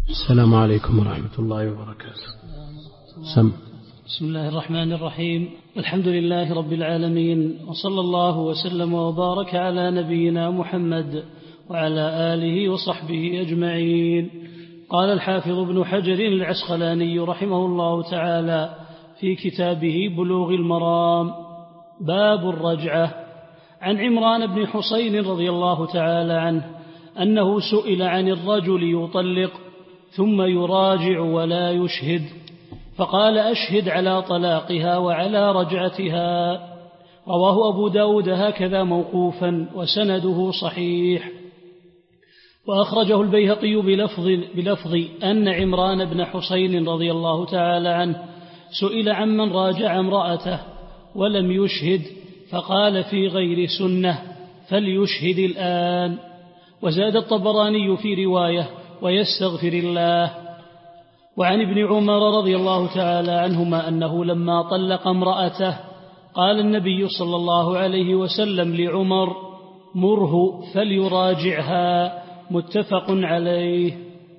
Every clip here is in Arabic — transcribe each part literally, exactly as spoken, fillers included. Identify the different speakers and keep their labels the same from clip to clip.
Speaker 1: السلام عليكم ورحمة الله وبركاته. سم.
Speaker 2: بسم الله الرحمن الرحيم. الحمد لله رب العالمين، وصلى الله وسلم وبارك على نبينا محمد وعلى آله وصحبه أجمعين. قال الحافظ ابن حجر العسقلاني رحمه الله تعالى في كتابه بلوغ المرام: باب الرجعة. عن عمران بن حسين رضي الله تعالى عنه أنه سئل عن الرجل يطلق ثم يراجع ولا يشهد، فقال: أشهد على طلاقها وعلى رجعتها. رواه أبو داود هكذا موقوفا وسنده صحيح. وأخرجه البيهقي بلفظ, بلفظ أن عمران بن حسين رضي الله تعالى عنه سئل عمن راجع امرأته ولم يشهد، فقال: في غير سنة فليشهد الآن. وزاد الطبراني في رواية: ويستغفر الله. وعن ابن عمر رضي الله تعالى عنهما أنه لما طلق امرأته قال النبي صلى الله عليه وسلم لعمر: مره فليراجعها. متفق عليه.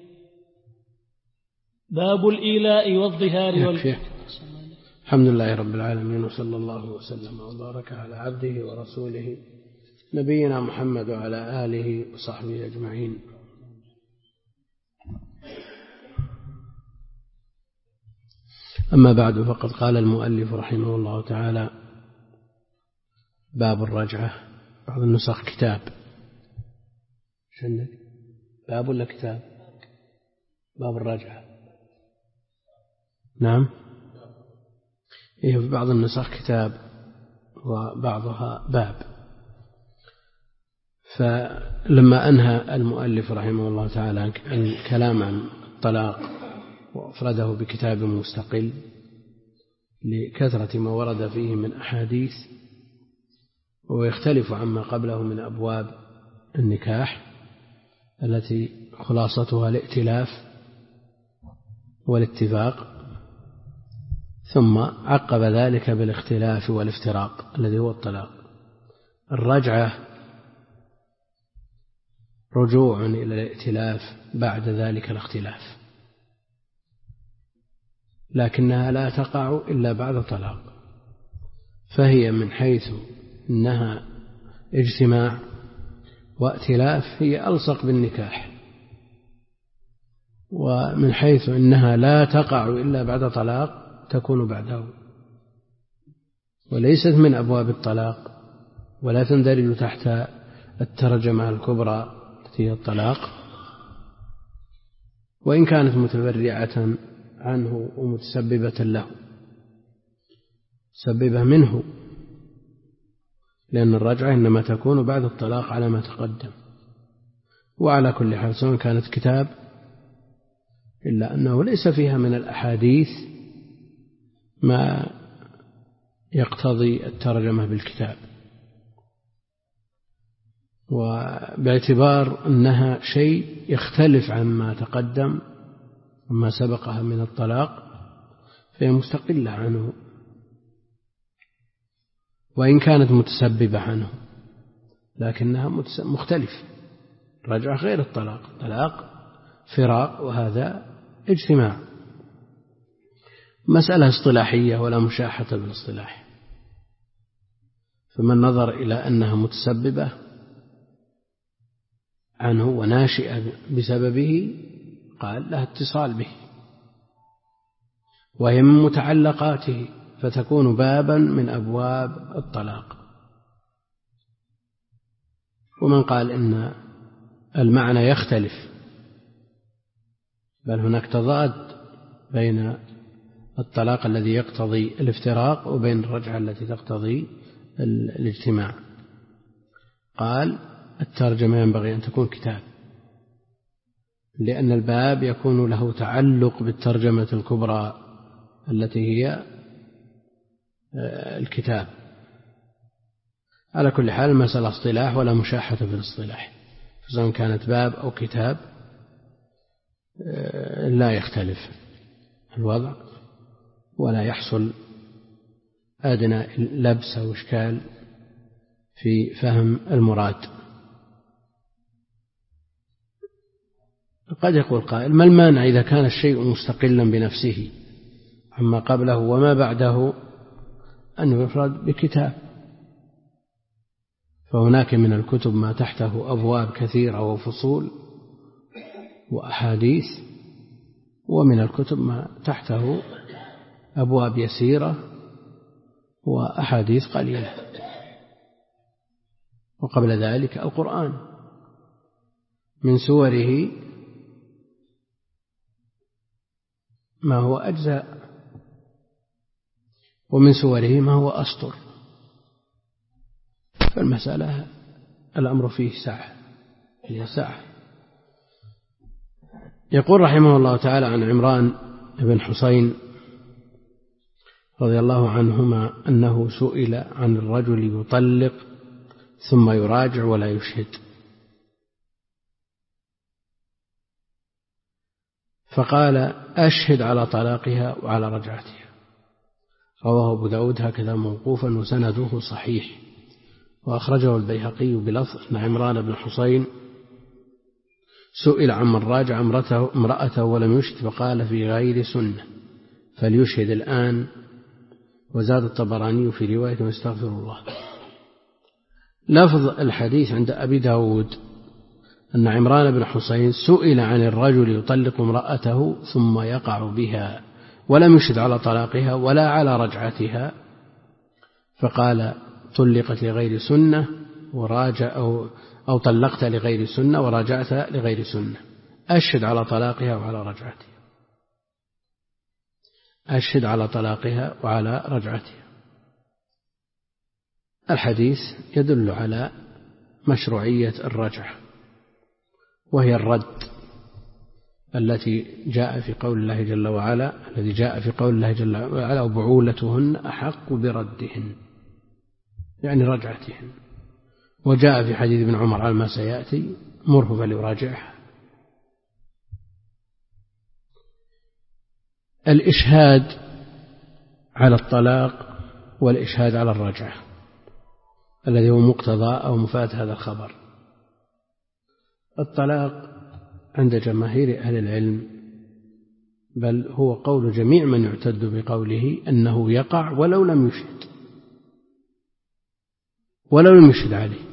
Speaker 2: باب الإيلاء والظهار وال...
Speaker 1: الحمد لله رب العالمين، وصلى الله وسلم وبارك على عبده ورسوله نبينا محمد وعلى آله وصحبه أجمعين. أما بعد، فقد قال المؤلف رحمه الله تعالى: باب الرجعة. بعض النسخ كتاب. شنك باب ولا كتاب؟ باب الرجعة. نعم. إيه، في بعض النسخ كتاب وبعضها باب. فلما أنهى المؤلف رحمه الله تعالى الكلام عن الطلاق وأفرده بكتاب مستقل لكثرة ما ورد فيه من أحاديث، ويختلف عما قبله من أبواب النكاح التي خلاصتها الائتلاف والاتفاق، ثم عقب ذلك بالاختلاف والافتراق الذي هو الطلاق. الرجعة رجوع إلى الائتلاف بعد ذلك الاختلاف، لكنها لا تقع إلا بعد طلاق، فهي من حيث إنها اجتماع وائتلاف هي ألصق بالنكاح، ومن حيث إنها لا تقع إلا بعد طلاق تكون بعده، وليست من أبواب الطلاق ولا تندرج تحت الترجمة الكبرى التي هي الطلاق، وإن كانت متبرعة عنه ومتسببة له، سببة منه، لأن الرجعة إنما تكون بعد الطلاق على ما تقدم. وعلى كل حال، سواء كانت كتاب إلا أنه ليس فيها من الأحاديث ما يقتضي الترجمة بالكتاب، وباعتبار أنها شيء يختلف عما تقدم وما سبقها من الطلاق فهي مستقلة عنه، وإن كانت متسببة عنه لكنها مختلفة. الرجعة غير الطلاق، الطلاق فراق وهذا اجتماع. مسألة اصطلاحية ولا مشاحة بالاصطلاح، فمن نظر إلى أنها متسببة عنه وناشئة بسببه قال لها اتصال به، وهي من متعلقاته فتكون بابا من أبواب الطلاق. ومن قال إن المعنى يختلف، بل هناك تضاد بين الطلاق الذي يقتضي الافتراق وبين الرجعة التي تقتضي الاجتماع، قال الترجمة ينبغي أن تكون كتاب، لأن الباب يكون له تعلق بالترجمة الكبرى التي هي الكتاب. على كل حال، المسألة اصطلاح ولا مشاحة في الاصطلاح، فسواء كانت باب أو كتاب لا يختلف الوضع ولا يحصل أدنى لبس أو إشكال في فهم المراد. قد يقول قائل: ما المانع إذا كان الشيء مستقلا بنفسه عما قبله وما بعده أن يفرد بكتاب؟ فهناك من الكتب ما تحته أبواب كثيرة وفصول وأحاديث، ومن الكتب ما تحته أبواب يسيرة وأحاديث قليلة. وقبل ذلك القرآن من سوره ما هو أجزاء، ومن سوره ما هو أسطر، فالمسألة الأمر فيه سعة فيه سعة. يقول رحمه الله تعالى عن عمران بن حسين رضي الله عنهما أنه سئل عن الرجل يطلق ثم يراجع ولا يشهد، فقال: أشهد على طلاقها وعلى رجعتها. رواه أبو داود هكذا موقوفا وسنده صحيح، وأخرجه البيهقي بلفظ أن عمران بن حسين سئل عمن راجع امرأته ولم يشهد فقال: في غير سنة فليشهد الآن. وزاد الطبراني في رواية: واستغفر الله. لفظ الحديث عند أبي داود أن عمران بن حسين سئل عن الرجل يطلق امرأته ثم يقع بها ولم يشهد على طلاقها ولا على رجعتها، فقال: طلقت لغير سنة وراجع أو, أو طلقت لغير سنة وراجعت لغير سنة. أشهد على طلاقها وعلى رجعتها، أشهد على طلاقها وعلى رجعتها. الحديث يدل على مشروعية الرجعة، وهي الرد التي جاء في قول الله جل وعلا الذي جاء في قول الله جل وعلا: وبعولتهن أحق بردهن، يعني رجعتهن. وجاء في حديث ابن عمر على ما سيأتي: مره فليراجعها. الإشهاد على الطلاق والإشهاد على الرجعة الذي هو مقتضى أو مفاد هذا الخبر. الطلاق عند جماهير أهل العلم، بل هو قول جميع من يعتد بقوله، أنه يقع ولو لم يشهد ولو لم يشهد عليه.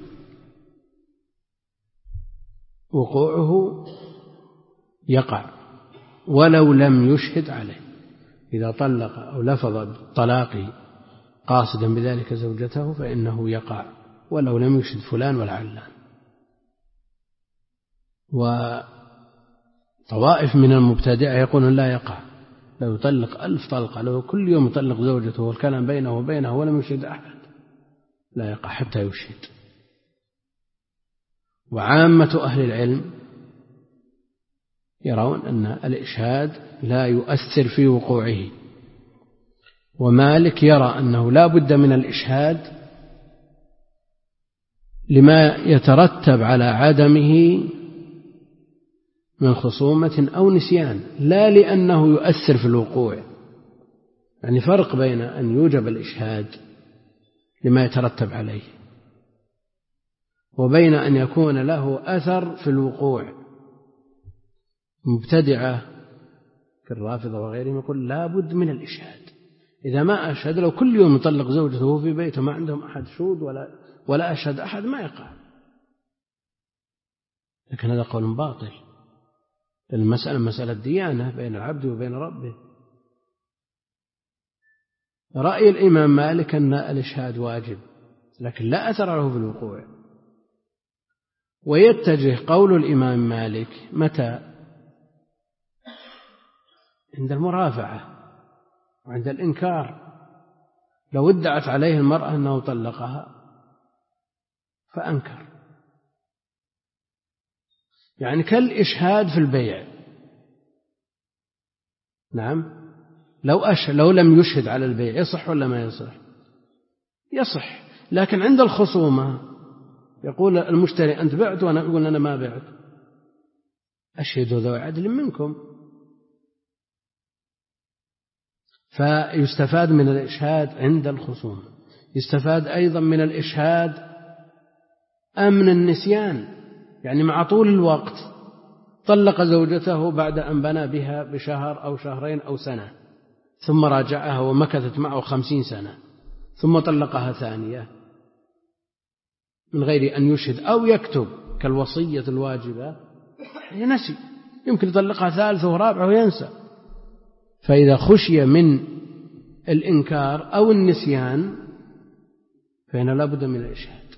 Speaker 1: وقوعه يقع ولو لم يشهد عليه. إذا طلق أو لفظ بالطلاق قاصدا بذلك زوجته فإنه يقع ولو لم يشهد فلان ولا علان. وطوائف من المبتدعة يقولون لا يقع، لو يطلق ألف طلقة، لو كل يوم يطلق زوجته والكلام بينه وبينه ولم يشهد أحد، لا يقع حتى يشهد. وعامة أهل العلم يرون أن الإشهاد لا يؤثر في وقوعه، ومالك يرى أنه لا بد من الإشهاد لما يترتب على عدمه من خصومة أو نسيان، لا لأنه يؤثر في الوقوع. يعني فرق بين أن يوجب الإشهاد لما يترتب عليه وبين أن يكون له أثر في الوقوع. مبتدعة كالرافضة وغيرهم يقول لا بد من الإشهاد. إذا ما أشهد، لو كل يوم يطلق زوجته في بيته ما عندهم أحد شهود ولا, ولا أشهد أحد، ما يقع. لكن هذا قول باطل. المسألة مسألة ديانة بين العبد وبين ربه. رأي الإمام مالك أن الإشهاد واجب لكن لا أثر له في الوقوع. ويتجه قول الإمام مالك متى؟ عند المرافعة وعند الإنكار. لو ادعت عليه المرأة أنه طلقها فأنكر، يعني كالإشهاد في البيع. نعم، لو أشهد لو لم يشهد على البيع يصح ولا ما يصح؟ يصح. لكن عند الخصومة يقول المشتري أنت بعت وأنا أقول أنا ما بعت، أشهدوا ذوي عدل منكم. فيستفاد من الإشهاد عند الخصومة. يستفاد أيضا من الإشهاد أمن النسيان، يعني مع طول الوقت طلق زوجته بعد أن بنى بها بشهر أو شهرين أو سنة، ثم راجعها ومكثت معه خمسين سنة، ثم طلقها ثانية من غير أن يشهد أو يكتب كالوصية الواجبة، نسي، يمكن يطلقها ثالثة ورابعة وينسى. فإذا خشي من الإنكار أو النسيان فإن لا بد من الإشهاد،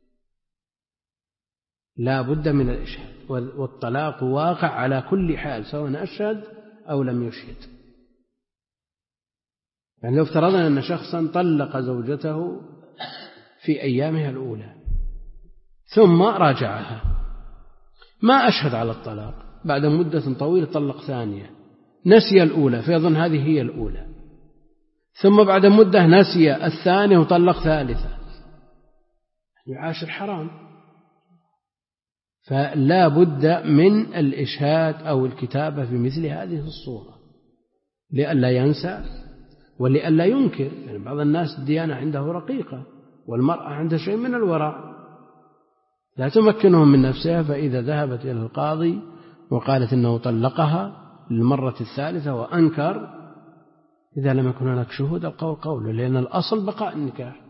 Speaker 1: لا بد من الإشهاد، والطلاق واقع على كل حال سواء أشهد أو لم يشهد. يعني لو افترضنا أن شخصا طلق زوجته في أيامها الأولى ثم راجعها، ما أشهد على الطلاق، بعد مدة طويلة طلق ثانية، نسي الأولى فيظن هذه هي الأولى، ثم بعد مدة نسي الثانية وطلق ثالثة، يعاشر حرام. فلا بد من الإشهاد أو الكتابة في مثل هذه الصورة لئلا ينسى ولئلا ينكر. يعني بعض الناس الديانة عنده رقيقة والمرأة عندها شيء من الورع لا تمكنهم من نفسها، فإذا ذهبت إلى القاضي وقالت إنه طلقها للمرة الثالثة وأنكر، إذا لم يكن هناك شهود القول قوله، لأن الأصل بقاء النكاح.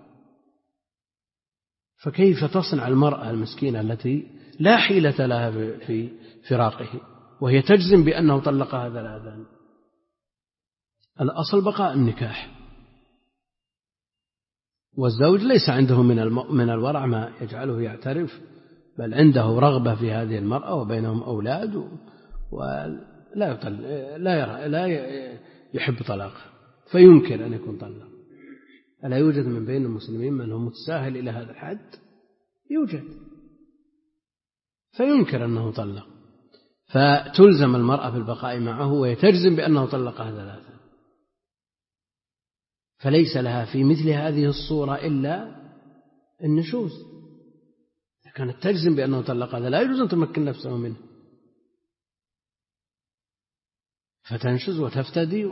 Speaker 1: فكيف تصنع المرأة المسكينة التي لا حيلة لها في فراقه وهي تجزم بأنه طلقها ثلاثا؟ الأصل بقاء النكاح، والزوج ليس عنده من من الورع ما يجعله يعترف، بل عنده رغبة في هذه المرأة وبينهم أولاد، ولا يطل لا يرى لا يحب طلاقها فينكر أن يكون طلق. ألا يوجد من بين المسلمين من هو متساهل إلى هذا الحد؟ يوجد، فينكر أنه طلق، فتلزم المرأة بالبقاء معه ويتجزم بأنه طلقها ثلاثة. فليس لها في مثل هذه الصورة إلا النشوز. إذا كانت تجزم بأنه طلقها لا يجوز أن تمكن نفسه منه، فتنشز وتفتدي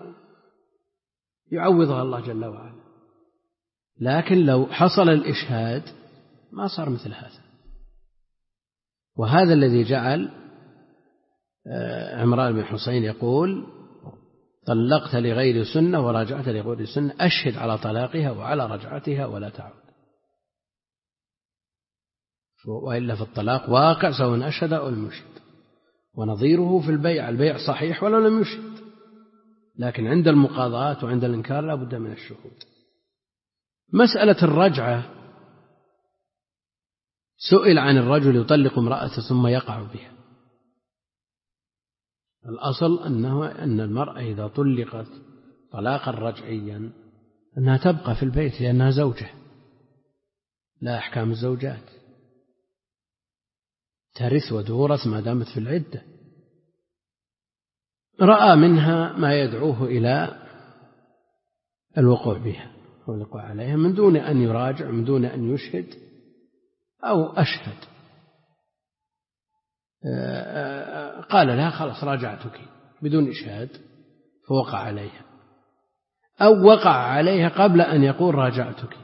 Speaker 1: ويعوضها الله جل وعلا. لكن لو حصل الإشهاد ما صار مثل هذا. وهذا الذي جعل عمران بن حسين يقول: طلقت لغير سنة وراجعت لغير سنة، أشهد على طلاقها وعلى رجعتها ولا تعود. وإلا في الطلاق واقع سواء أشهد أو لم يشهد. ونظيره في البيع، البيع صحيح ولو لم يشهد، لكن عند المقاضاة وعند الإنكار لا بد من الشهود. مسألة الرجعة، سئل عن الرجل يطلق امرأته ثم يقع بها. الأصل أنه أن المرأة إذا طلقت طلاقا رجعيا أنها تبقى في البيت لأنها زوجة، لا أحكام الزوجات، ترث وتورث ما دامت في العدة. رأى منها ما يدعوه إلى الوقوع بها والوقوع عليها من دون أن يراجع، من دون أن يشهد أو أشهد، قال لها: خلاص راجعتك بدون إشهاد، فوقع عليها، أو وقع عليها قبل أن يقول راجعتك،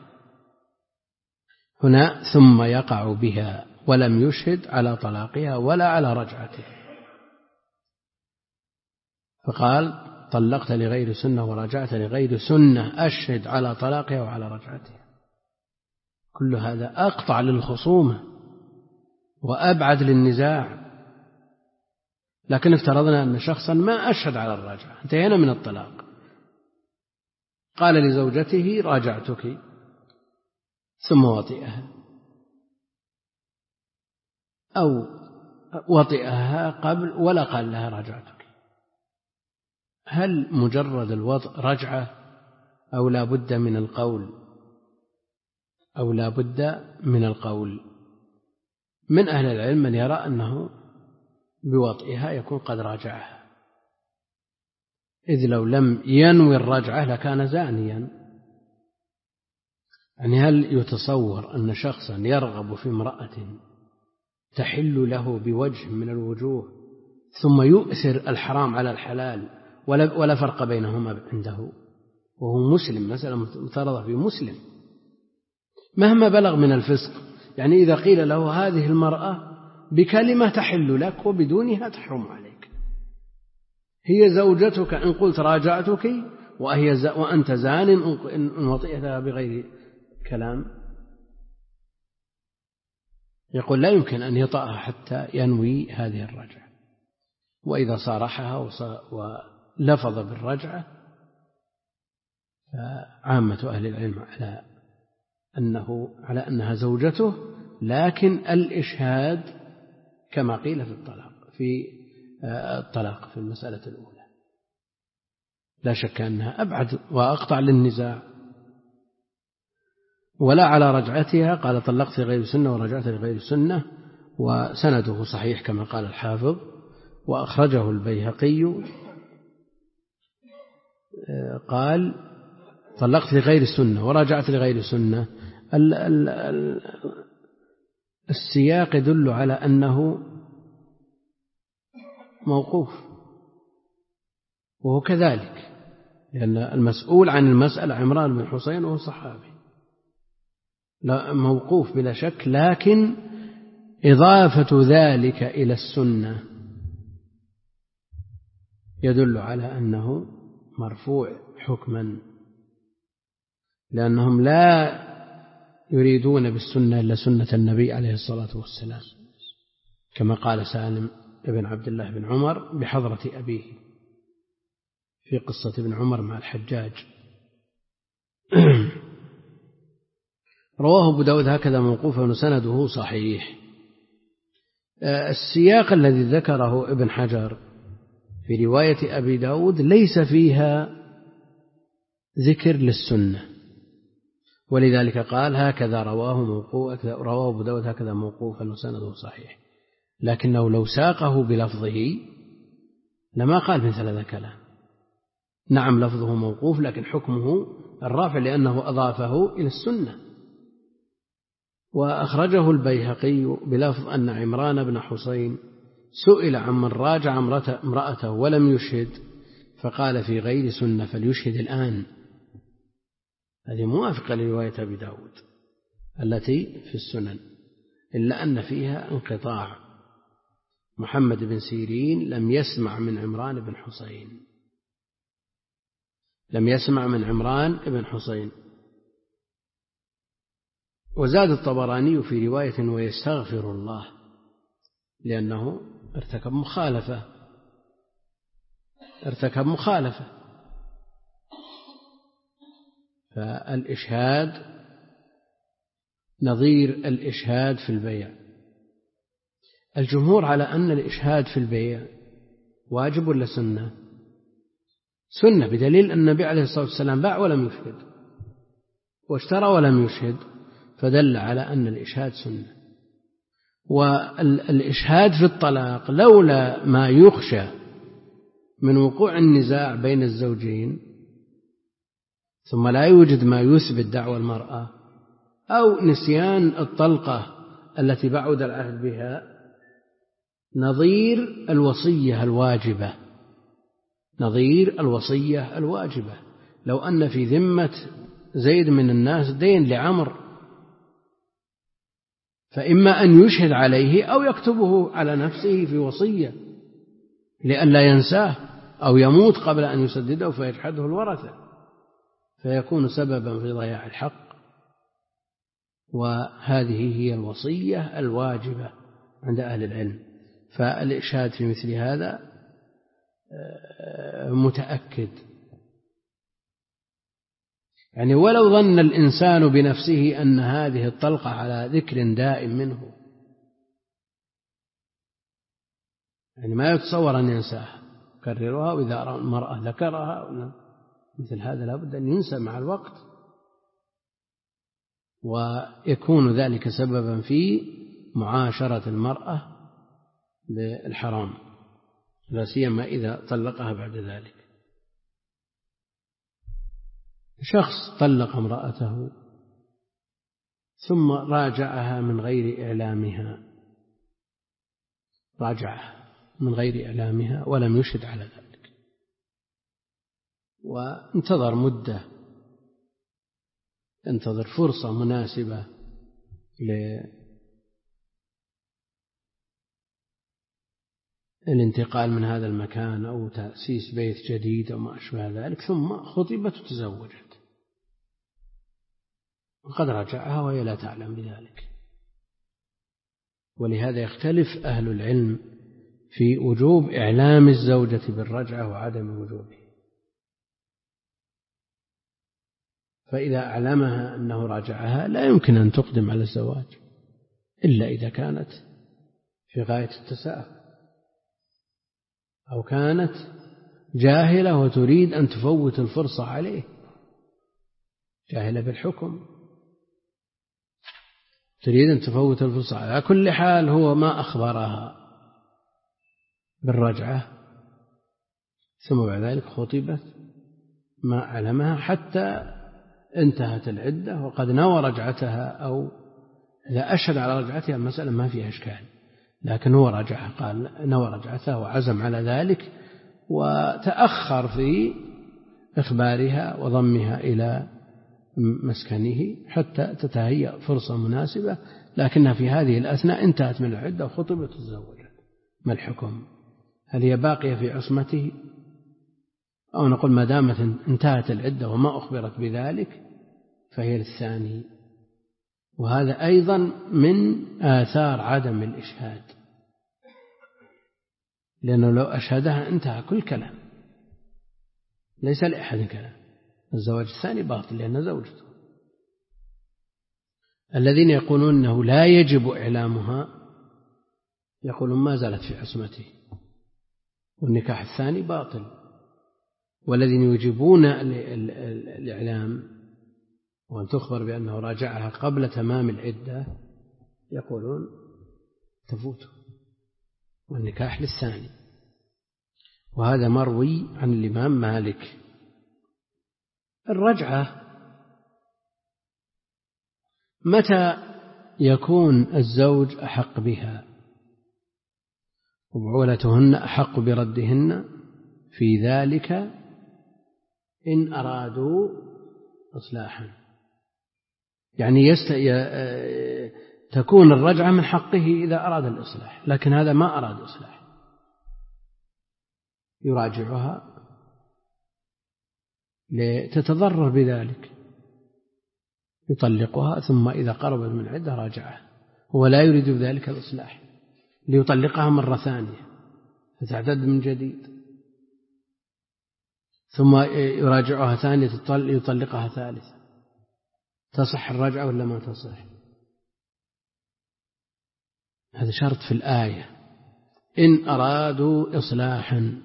Speaker 1: هنا ثم يقع بها ولم يشهد على طلاقها ولا على رجعتها، فقال: طلقت لغير سنة وراجعت لغير سنة، أشهد على طلاقها وعلى رجعتها. كل هذا أقطع للخصومة وأبعد للنزاع. لكن افترضنا أن شخصا ما أشهد على الرجعة، انتهينا من الطلاق، قال لزوجته: راجعتك، ثم وطئها أو وطئها قبل ولا قال لها راجعتك، هل مجرد الوطء رجعة أو لا بد من القول أو لا بد من القول؟ من أهل العلم من يرى أنه بوطئها يكون قد راجعها، إذ لو لم ينوي الرجعة لكان زانيا. يعني هل يتصور أن شخصا يرغب في امرأة تحل له بوجه من الوجوه ثم يؤثر الحرام على الحلال ولا, ولا فرق بينهما عنده وهو مسلم؟ مثلا مفترضة في مسلم مهما بلغ من الفسق، يعني إذا قيل له هذه المرأة بكلمة تحل لك وبدونها تحرم عليك. هي زوجتك إن قلت راجعتك وهي ز... وأنت زان إن وطئتها بغير كلام، يقول لا يمكن أن يطأها حتى ينوي هذه الرجعة. وإذا صارحها ولفظ بالرجعة فعامة أهل العلم على أنه على أنها زوجته، لكن الإشهاد كما قيل في الطلاق في الطلاق في المسألة الأولى لا شك أنها أبعد وأقطع للنزاع. ولا على رجعتها، قال طلقت غير سنة ورجعت لغير سنة، وسنده صحيح كما قال الحافظ، وأخرجه البيهقي قال طلقت لغير سنة ورجعت لغير سنة. ال ال ال السياق يدل على أنه موقوف، وهو كذلك، لأن المسؤول عن المسألة عمران بن حسين وهو صحابي، لا موقوف بلا شك، لكن إضافة ذلك إلى السنة يدل على أنه مرفوع حكما، لأنهم لا يريدون بالسنة إلا سنة النبي عليه الصلاة والسلام، كما قال سالم بن عبد الله بن عمر بحضرة أبيه في قصة ابن عمر مع الحجاج. رواه أبو داود هكذا موقوفا وسنده صحيح. السياق الذي ذكره ابن حجر في رواية أبي داود ليس فيها ذكر للسنة، ولذلك قال هكذا رواه موقوف رواه أبو داود هكذا موقوفا وسنده صحيح، لكنه لو ساقه بلفظه لما قال مثل هذا الكلام. نعم لفظه موقوف لكن حكمه الرافع لأنه أضافه إلى السنة. وأخرجه البيهقي بلفظ أن عمران بن حسين سئل عمن راجع امرأته ولم يشهد فقال في غير سنة فليشهد الآن. هذه موافقة لرواية أبي داود التي في السنن، إلا أن فيها انقطاع. محمد بن سيرين لم يسمع من عمران بن حسين لم يسمع من عمران بن حسين. وزاد الطبراني في رواية ويستغفر الله لأنه ارتكب مخالفة ارتكب مخالفة فالإشهاد نظير الإشهاد في البيع. الجمهور على أن الإشهاد في البيع واجب ولا سنة؟ سنة، بدليل أن النبي عليه الصلاة والسلام باع ولم يشهد واشترى ولم يشهد، فدل على أن الإشهاد سنة. والإشهاد في الطلاق لولا ما يخشى من وقوع النزاع بين الزوجين ثم لا يوجد ما يثبت دعوى المرأة أو نسيان الطلقة التي بعد العهد بها، نظير الوصية الواجبة نظير الوصية الواجبة لو أن في ذمة زيد من الناس دين لعمر، فإما أن يشهد عليه أو يكتبه على نفسه في وصية لئلا ينساه أو يموت قبل أن يسدده فيجحده الورثة فيكون سببا في ضياع الحق. وهذه هي الوصية الواجبة عند أهل العلم. فالإشهاد في مثل هذا متأكد، يعني ولو ظن الإنسان بنفسه أن هذه الطلقة على ذكر دائم منه، يعني ما يتصور أن ينساها كررها، وإذا رأى المرأة ذكرها مثل هذا لابد أن ينسى مع الوقت، ويكون ذلك سببا في معاشرة المرأة بالحرام، لا سيما إذا طلقها بعد ذلك. شخص طلق امرأته ثم راجعها من غير إعلامها راجعها من غير إعلامها ولم يشهد على ذلك، وانتظر مدة انتظر فرصة مناسبة الانتقال من هذا المكان أو تأسيس بيت جديد أو ما أشبه ذلك، ثم خطبت وتزوجت وقد رجعها وهي لا تعلم بذلك. ولهذا يختلف أهل العلم في وجوب إعلام الزوجة بالرجعة وعدم وجوبه. فإذا أعلمها أنه راجعها لا يمكن أن تقدم على الزواج إلا إذا كانت في غاية التساهل أو كانت جاهلة وتريد أن تفوت الفرصة عليه، جاهلة بالحكم تريد أن تفوت الفرصة على كل حال. هو ما أخبرها بالرجعة ثم بعد ذلك خطبت ما علمها حتى انتهت العدة وقد نوى رجعتها، أو إذا أشهد على رجعتها المسألة ما فيها إشكال، لكن هو رجعها، قال نوى رجعتها وعزم على ذلك وتأخر في إخبارها وضمها إلى مسكنه حتى تتهيأ فرصة مناسبة، لكنها في هذه الأثناء انتهت من العدة وخطبت وتزوجت. ما الحكم؟ هل هي باقية في عصمته، أو نقول ما دامت انتهت العدة وما أخبرت بذلك فهي للثاني؟ وهذا أيضا من آثار عدم الإشهاد، لأنه لو أشهدها انتهى كل كلام، ليس لأحد كلام. الزواج الثاني باطل لأنه زوجته. الذين يقولون أنه لا يجب إعلامها يقولون ما زالت في عصمته والنكاح الثاني باطل. والذين يجيبون الإعلام وأن تخبر بأنه راجعها قبل تمام العدة يقولون تفوت والنكاح للثاني. وهذا مروي عن الإمام مالك. الرجعة متى يكون الزوج أحق بها وبعولتهن أحق بردهن؟ في ذلك إن أرادوا إصلاحا، يعني يست... ي... تكون الرجعة من حقه إذا أراد الإصلاح، لكن هذا ما أراد إصلاح يراجعها لتتضرر بذلك، يطلقها ثم إذا قربت من عدة راجعها، هو لا يريد بذلك الإصلاح ليطلقها مرة ثانية فتعتد من جديد، ثم يراجعها ثانية يطلقها ثالثة. تصح الرجعة ولا ما تصح؟ هذا شرط في الآية إن أرادوا إصلاحا،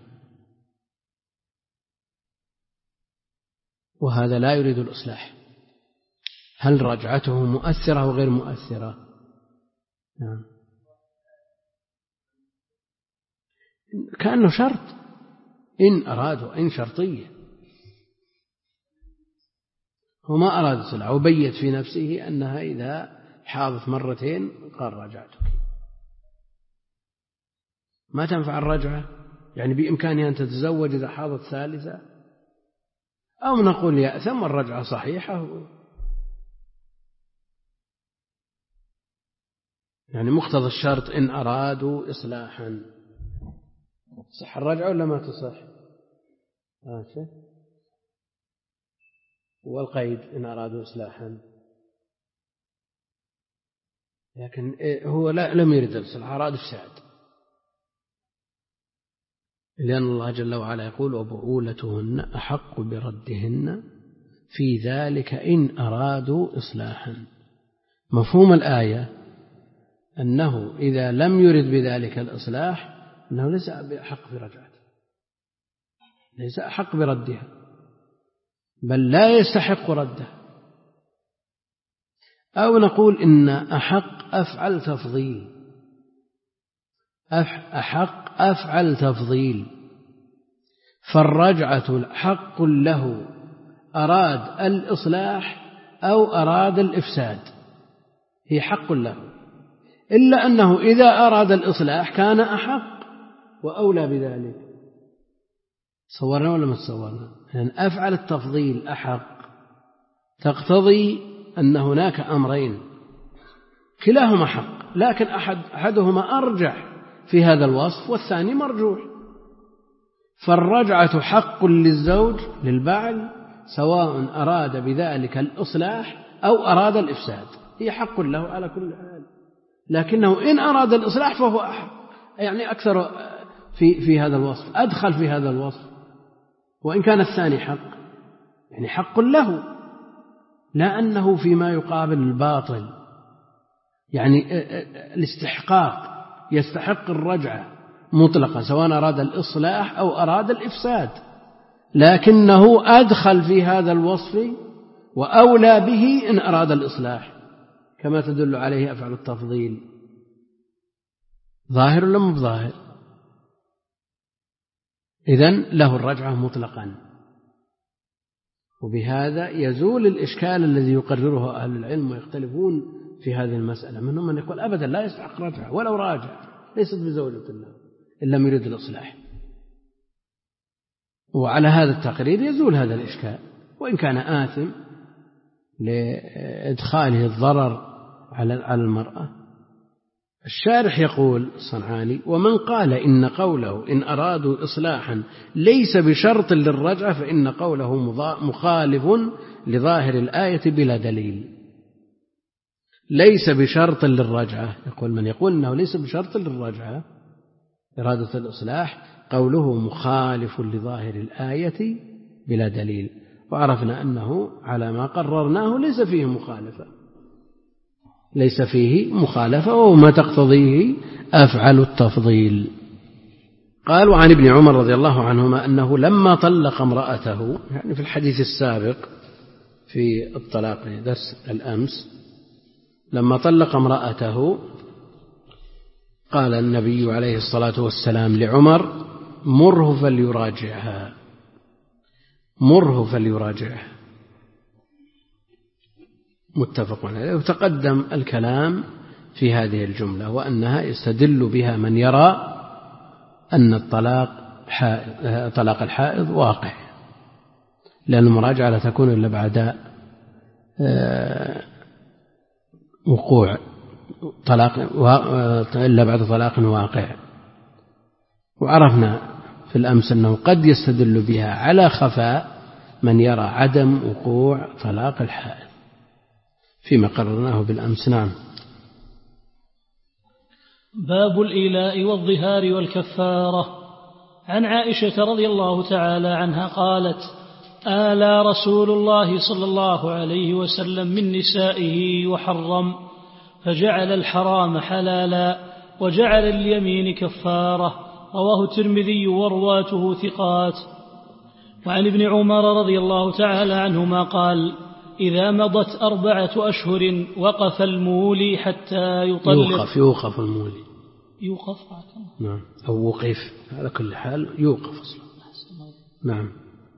Speaker 1: وهذا لا يريد الإصلاح. هل رجعته مؤثرة أو غير مؤثرة؟ نعم. كأنه شرط، إن أرادوا، إن شرطية، هو ما أراد الصلاح وبيت في نفسه أنها إذا حاضت مرتين قال رجعتك. ما تنفع الرجعة، يعني بإمكانها أن تتزوج إذا حاضت ثالثة، أو نقول يأثم الرجعة صحيحة، يعني مقتضى الشرط إن أرادوا إصلاحا. صح الرجعة ولا ما تصح؟ آه والقيد إن أرادوا إصلاحا، لكن هو لا لم يرد الإصلاح، أراد إفساد، لأن الله جل وعلا يقول وبعولتهن أحق بردهن في ذلك إن أرادوا إصلاحا. مفهوم الآية أنه إذا لم يرد بذلك الإصلاح أنه ليس أحق برجعته، ليس أحق بردها، بل لا يستحق رده. أو نقول إن أحق أفعل تفضيل، أحق أفعل تفضيل، فالرجعة حق له أراد الإصلاح أو أراد الإفساد، هي حق له، إلا أنه إذا أراد الإصلاح كان أحق وأولى بذلك. صورنا ولا ما تصورنا؟ يعني أفعل التفضيل أحق تقتضي أن هناك أمرين كلاهما حق، لكن أحد أحدهما أرجح في هذا الوصف والثاني مرجوح. فالرجعة حق للزوج للبعل سواء أراد بذلك الإصلاح أو أراد الإفساد، هي حق له على كل حال، لكنه إن أراد الإصلاح فهو أحق، يعني أكثر في في هذا الوصف، أدخل في هذا الوصف، وإن كان الثاني حق يعني حق له، لا أنه فيما يقابل الباطل، يعني الاستحقاق يستحق الرجعة مطلقا سواء أراد الإصلاح أو أراد الإفساد، لكنه أدخل في هذا الوصف وأولى به إن أراد الإصلاح، كما تدل عليه أفعل التفضيل. ظاهر ولا مو ظاهر؟ إذن له الرجعة مطلقا، وبهذا يزول الإشكال الذي يقرره أهل العلم ويختلفون في هذه المسألة. منهم من يقول أبدا لا يستحق رجعة ولو راجع، ليست بزوجة له إن لم يريد الإصلاح، وعلى هذا التقرير يزول هذا الإشكال، وإن كان آثم لإدخاله الضرر على المرأة. الشارح يقول الصنعاني: ومن قال إن قوله إن أرادوا إصلاحا ليس بشرط للرجعة فإن قوله مخالف لظاهر الآية بلا دليل. ليس بشرط للرجعة، يقول من يقول إنه ليس بشرط للرجعة إرادة الإصلاح قوله مخالف لظاهر الآية بلا دليل، وعرفنا أنه على ما قررناه ليس فيه مخالفة، ليس فيه مخالفة، وما تقتضيه أفعل التفضيل. قال: وعن ابن عمر رضي الله عنهما أنه لما طلق امرأته، يعني في الحديث السابق في الطلاق درس الأمس، لما طلق امرأته قال النبي عليه الصلاة والسلام لعمر: مره فليراجعها، مره فليراجعها، متفق عليه. وتقدم الكلام في هذه الجملة، وأنها يستدل بها من يرى أن الطلاق حائض، طلاق الحائض واقع، لأن المراجعة لا تكون إلا بعد وقوع طلاق، إلا بعد طلاق واقع. وعرفنا في الأمس أنه قد يستدل بها على خفاء من يرى عدم وقوع طلاق الحائض فيما قررناه بالأمس. نعم.
Speaker 2: باب الإيلاء والظهار والكفارة. عن عائشة رضي الله تعالى عنها قالت: آلى رسول الله صلى الله عليه وسلم من نسائه وحرم، فجعل الحرام حلالا وجعل اليمين كفارة. رواه الترمذي ورواته ثقات. وعن ابن عمر رضي الله تعالى عنهما قال: إذا مضت أربعة أشهر وقف المولي حتى يطلق.
Speaker 1: يوقف يوقف المولي
Speaker 2: يوقف
Speaker 1: نعم، أو وقف، على كل حال يوقف أصلا. نعم.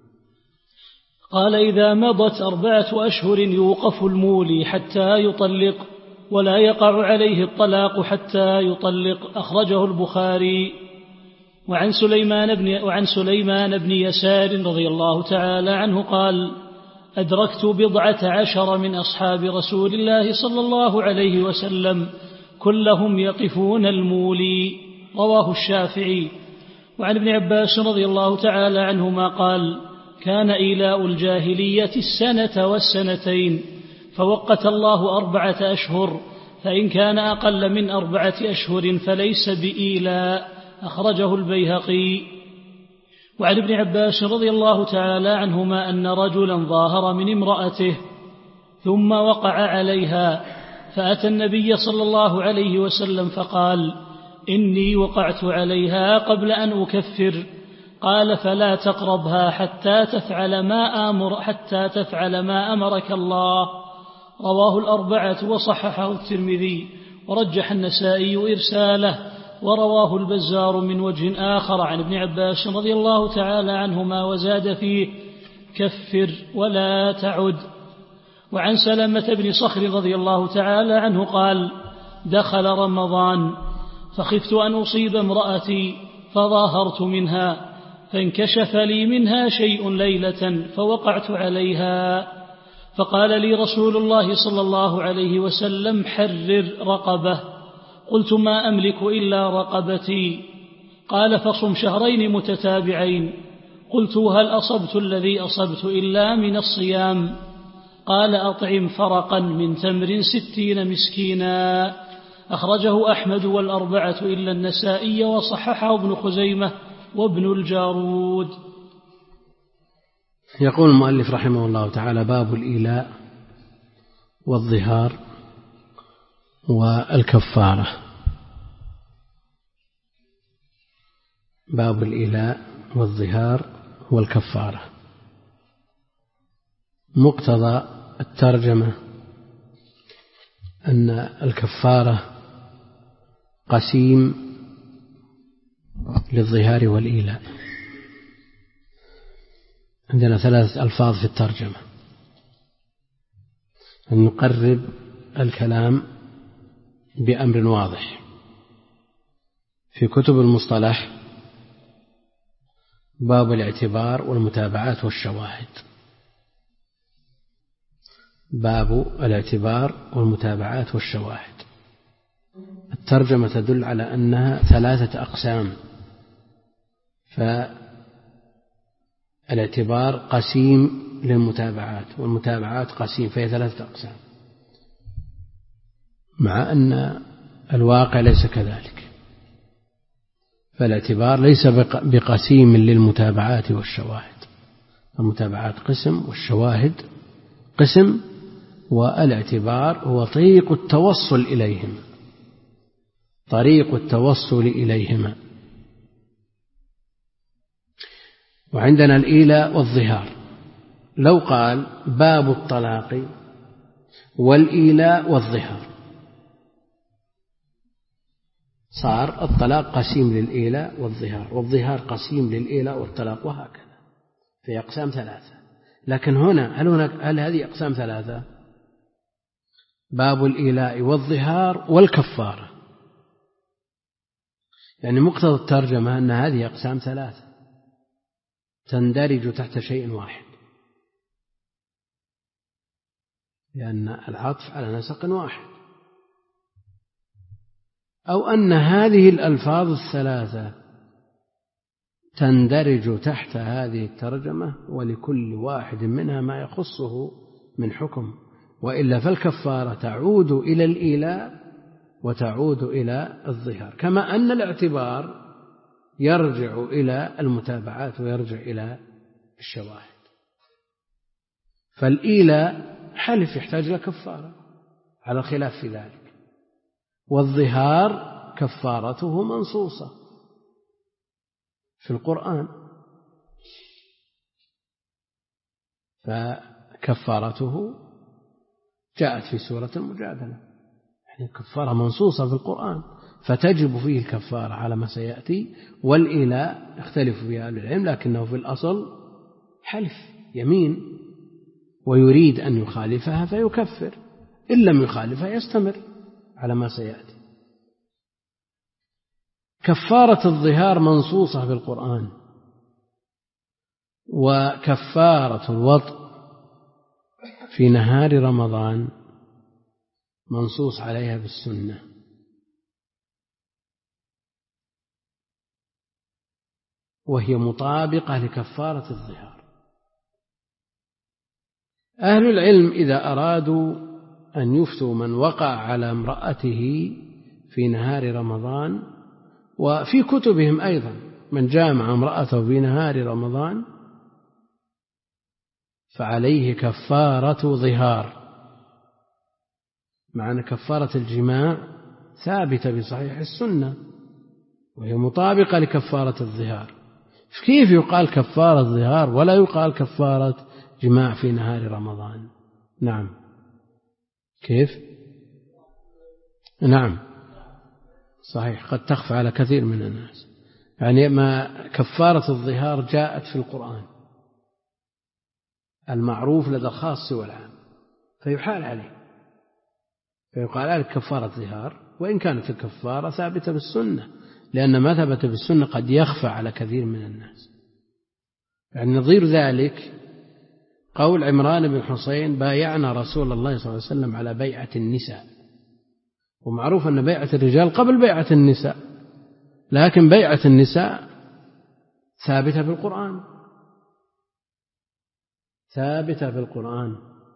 Speaker 2: قال: إذا مضت أربعة أشهر يوقف المولي حتى يطلق، ولا يقع عليه الطلاق حتى يطلق. أخرجه البخاري. وعن سليمان بن, وعن سليمان بن يسار رضي الله تعالى عنه قال: أدركت بضعة عشر من أصحاب رسول الله صلى الله عليه وسلم كلهم يقفون المولي. رواه الشافعي. وعن ابن عباس رضي الله تعالى عنهما قال: كان إيلاء الجاهلية السنة والسنتين، فوقت الله أربعة أشهر، فإن كان أقل من أربعة أشهر فليس بإيلاء. أخرجه البيهقي. وعن ابن عباس رضي الله تعالى عنهما أن رجلا ظاهر من امرأته ثم وقع عليها، فأتى النبي صلى الله عليه وسلم فقال: إني وقعت عليها قبل أن أكفر. قال: فلا تقربها حتى تفعل ما أمر حتى تفعل ما أمرك الله. رواه الأربعة وصححه الترمذي، ورجح النسائي إرساله، ورواه البزار من وجه آخر عن ابن عباس رضي الله تعالى عنهما وزاد فيه: كفر ولا تعد. وعن سلمة بن صخر رضي الله تعالى عنه قال: دخل رمضان فخفت أن أصيب امرأتي فظاهرت منها، فانكشف لي منها شيء ليلة فوقعت عليها، فقال لي رسول الله صلى الله عليه وسلم: حرر رقبة. قلت ما أملك إلا رقبتي. قال فصم شهرين متتابعين. قلت هل أصبت الذي أصبت إلا من الصيام؟ قال أطعم فرقا من تمر ستين مسكينا. أخرجه أحمد والأربعة إلا النسائي وصححه ابن خزيمة وابن الجارود.
Speaker 1: يقول المؤلف رحمه الله تعالى: باب الإيلاء والظهار والكفارة. باب الإيلاء والظهار والكفارة. مقتضى الترجمة أن الكفارة قسيم للظهار والإيلاء. عندنا ثلاثة ألفاظ في الترجمة، أن نقرب الكلام بأمر واضح. في كتب المصطلح باب الاعتبار والمتابعات والشواهد. باب الاعتبار والمتابعات والشواهد. الترجمة تدل على أنها ثلاثة أقسام، فالاعتبار قسيم للمتابعات والمتابعات قسيم، فهي ثلاثة أقسام، مع أن الواقع ليس كذلك. فالاعتبار ليس بقسيم للمتابعات والشواهد. المتابعات قسم والشواهد قسم، والاعتبار هو طريق التوصل إليهما طريق التوصل إليهما. وعندنا الإيلاء والظهار. لو قال باب الطلاق والإيلاء والظهار صار الطلاق قسيم للإيلاء والظهار، والظهار قسيم للإيلاء والطلاق، وهكذا في أقسام ثلاثة. لكن هنا هل, هناك هل هذه أقسام ثلاثة؟ باب الإيلاء والظهار والكفارة، يعني مقتضى الترجمة أن هذه أقسام ثلاثة تندرج تحت شيء واحد، لأن العطف على نسق واحد، أو أن هذه الألفاظ الثلاثة تندرج تحت هذه الترجمة، ولكل واحد منها ما يخصه من حكم، وإلا فالكفارة تعود إلى الإيلاء وتعود إلى الظهار، كما أن الاعتبار يرجع إلى المتابعات ويرجع إلى الشواهد. فالإيلاء حلف يحتاج إلى كفارة على خلاف في ذلك، والظهار كفارته منصوصة في القرآن، فكفارته جاءت في سورة المجادلة، يعني كفارة منصوصة في القرآن، فتجب فيه الكفارة على ما سيأتي. والإيلاء اختلف فيها أهل العلم، لكنه في الأصل حلف يمين، ويريد أن يخالفها فيكفر، إن لم يخالفها يستمر على ما سيأتي. كفارة الظهار منصوصة في القرآن، وكفارة الوطء في نهار رمضان منصوص عليها بالسنة. وهي مطابقة لكفارة الظهار. أهل العلم إذا أرادوا أن يفتوا من وقع على امرأته في نهار رمضان، وفي كتبهم أيضا من جامع امرأته في نهار رمضان فعليه كفارة ظهار، مع أن كفارة الجماع ثابتة بصحيح السنة وهي مطابقة لكفارة الظهار. كيف يقال كفارة ظهار ولا يقال كفارة جماع في نهار رمضان؟ نعم، كيف؟ نعم صحيح، قد تخفى على كثير من الناس. يعني ما كفارة الظهار جاءت في القرآن المعروف لدى الخاص والعام، فيحال عليه، فيقال عليك كفارة ظهار، وإن كانت الكفارة ثابتة بالسنة، لأن ما ثبت بالسنة قد يخفى على كثير من الناس. يعني نظير ذلك قول عمران بن حسين: بايعنا رسول الله صلى الله عليه وسلم على بيعة النساء، ومعروف أن بيعة الرجال قبل بيعة النساء، لكن بيعة النساء ثابتة في القرآن، ثابتة في القرآن،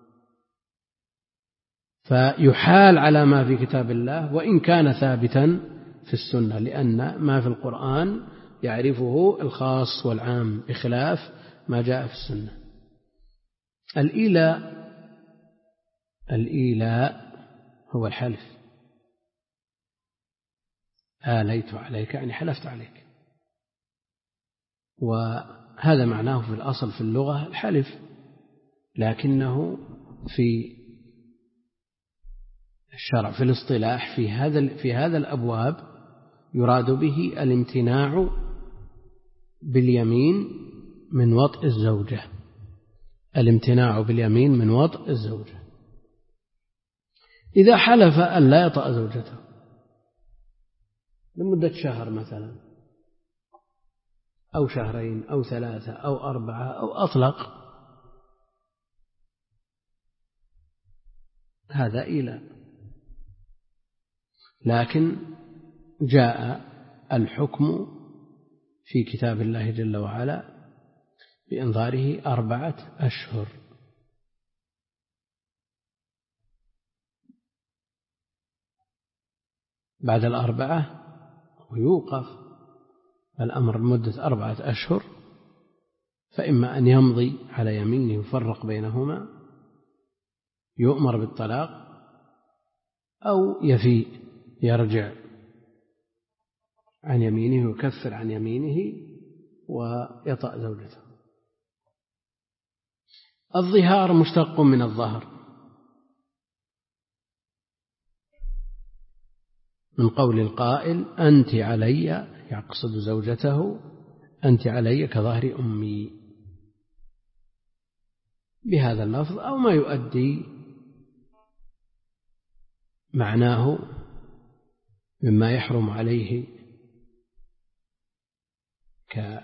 Speaker 1: فيحال على ما في كتاب الله وإن كان ثابتا في السنة، لأن ما في القرآن يعرفه الخاص والعام بخلاف ما جاء في السنة. الإيلاء الإيلاء هو الحلف، آليت عليك يعني حلفت عليك، وهذا معناه في الأصل في اللغة الحلف، لكنه في الشرع في الاصطلاح في هذا في هذا الأبواب يراد به الامتناع باليمين من وطء الزوجة، الامتناع باليمين من وطء الزوجة. إذا حلف أن لا يطأ زوجته لمدة شهر مثلا أو شهرين أو ثلاثة أو أربعة أو أطلق، هذا إيلاء، لكن جاء الحكم في كتاب الله جل وعلا بإنظاره أربعة أشهر. بعد الأربعة ويوقف الأمر لمدة أربعة أشهر، فإما أن يمضي على يمينه ويفرق بينهما يؤمر بالطلاق، أو يفيء يرجع عن يمينه ويكفر عن يمينه ويطأ زوجته. الظهار مشتق من الظهر، من قول القائل أنت علي، يقصد زوجته، أنت علي كظهر أمي، بهذا اللفظ أو ما يؤدي معناه مما يحرم عليه كما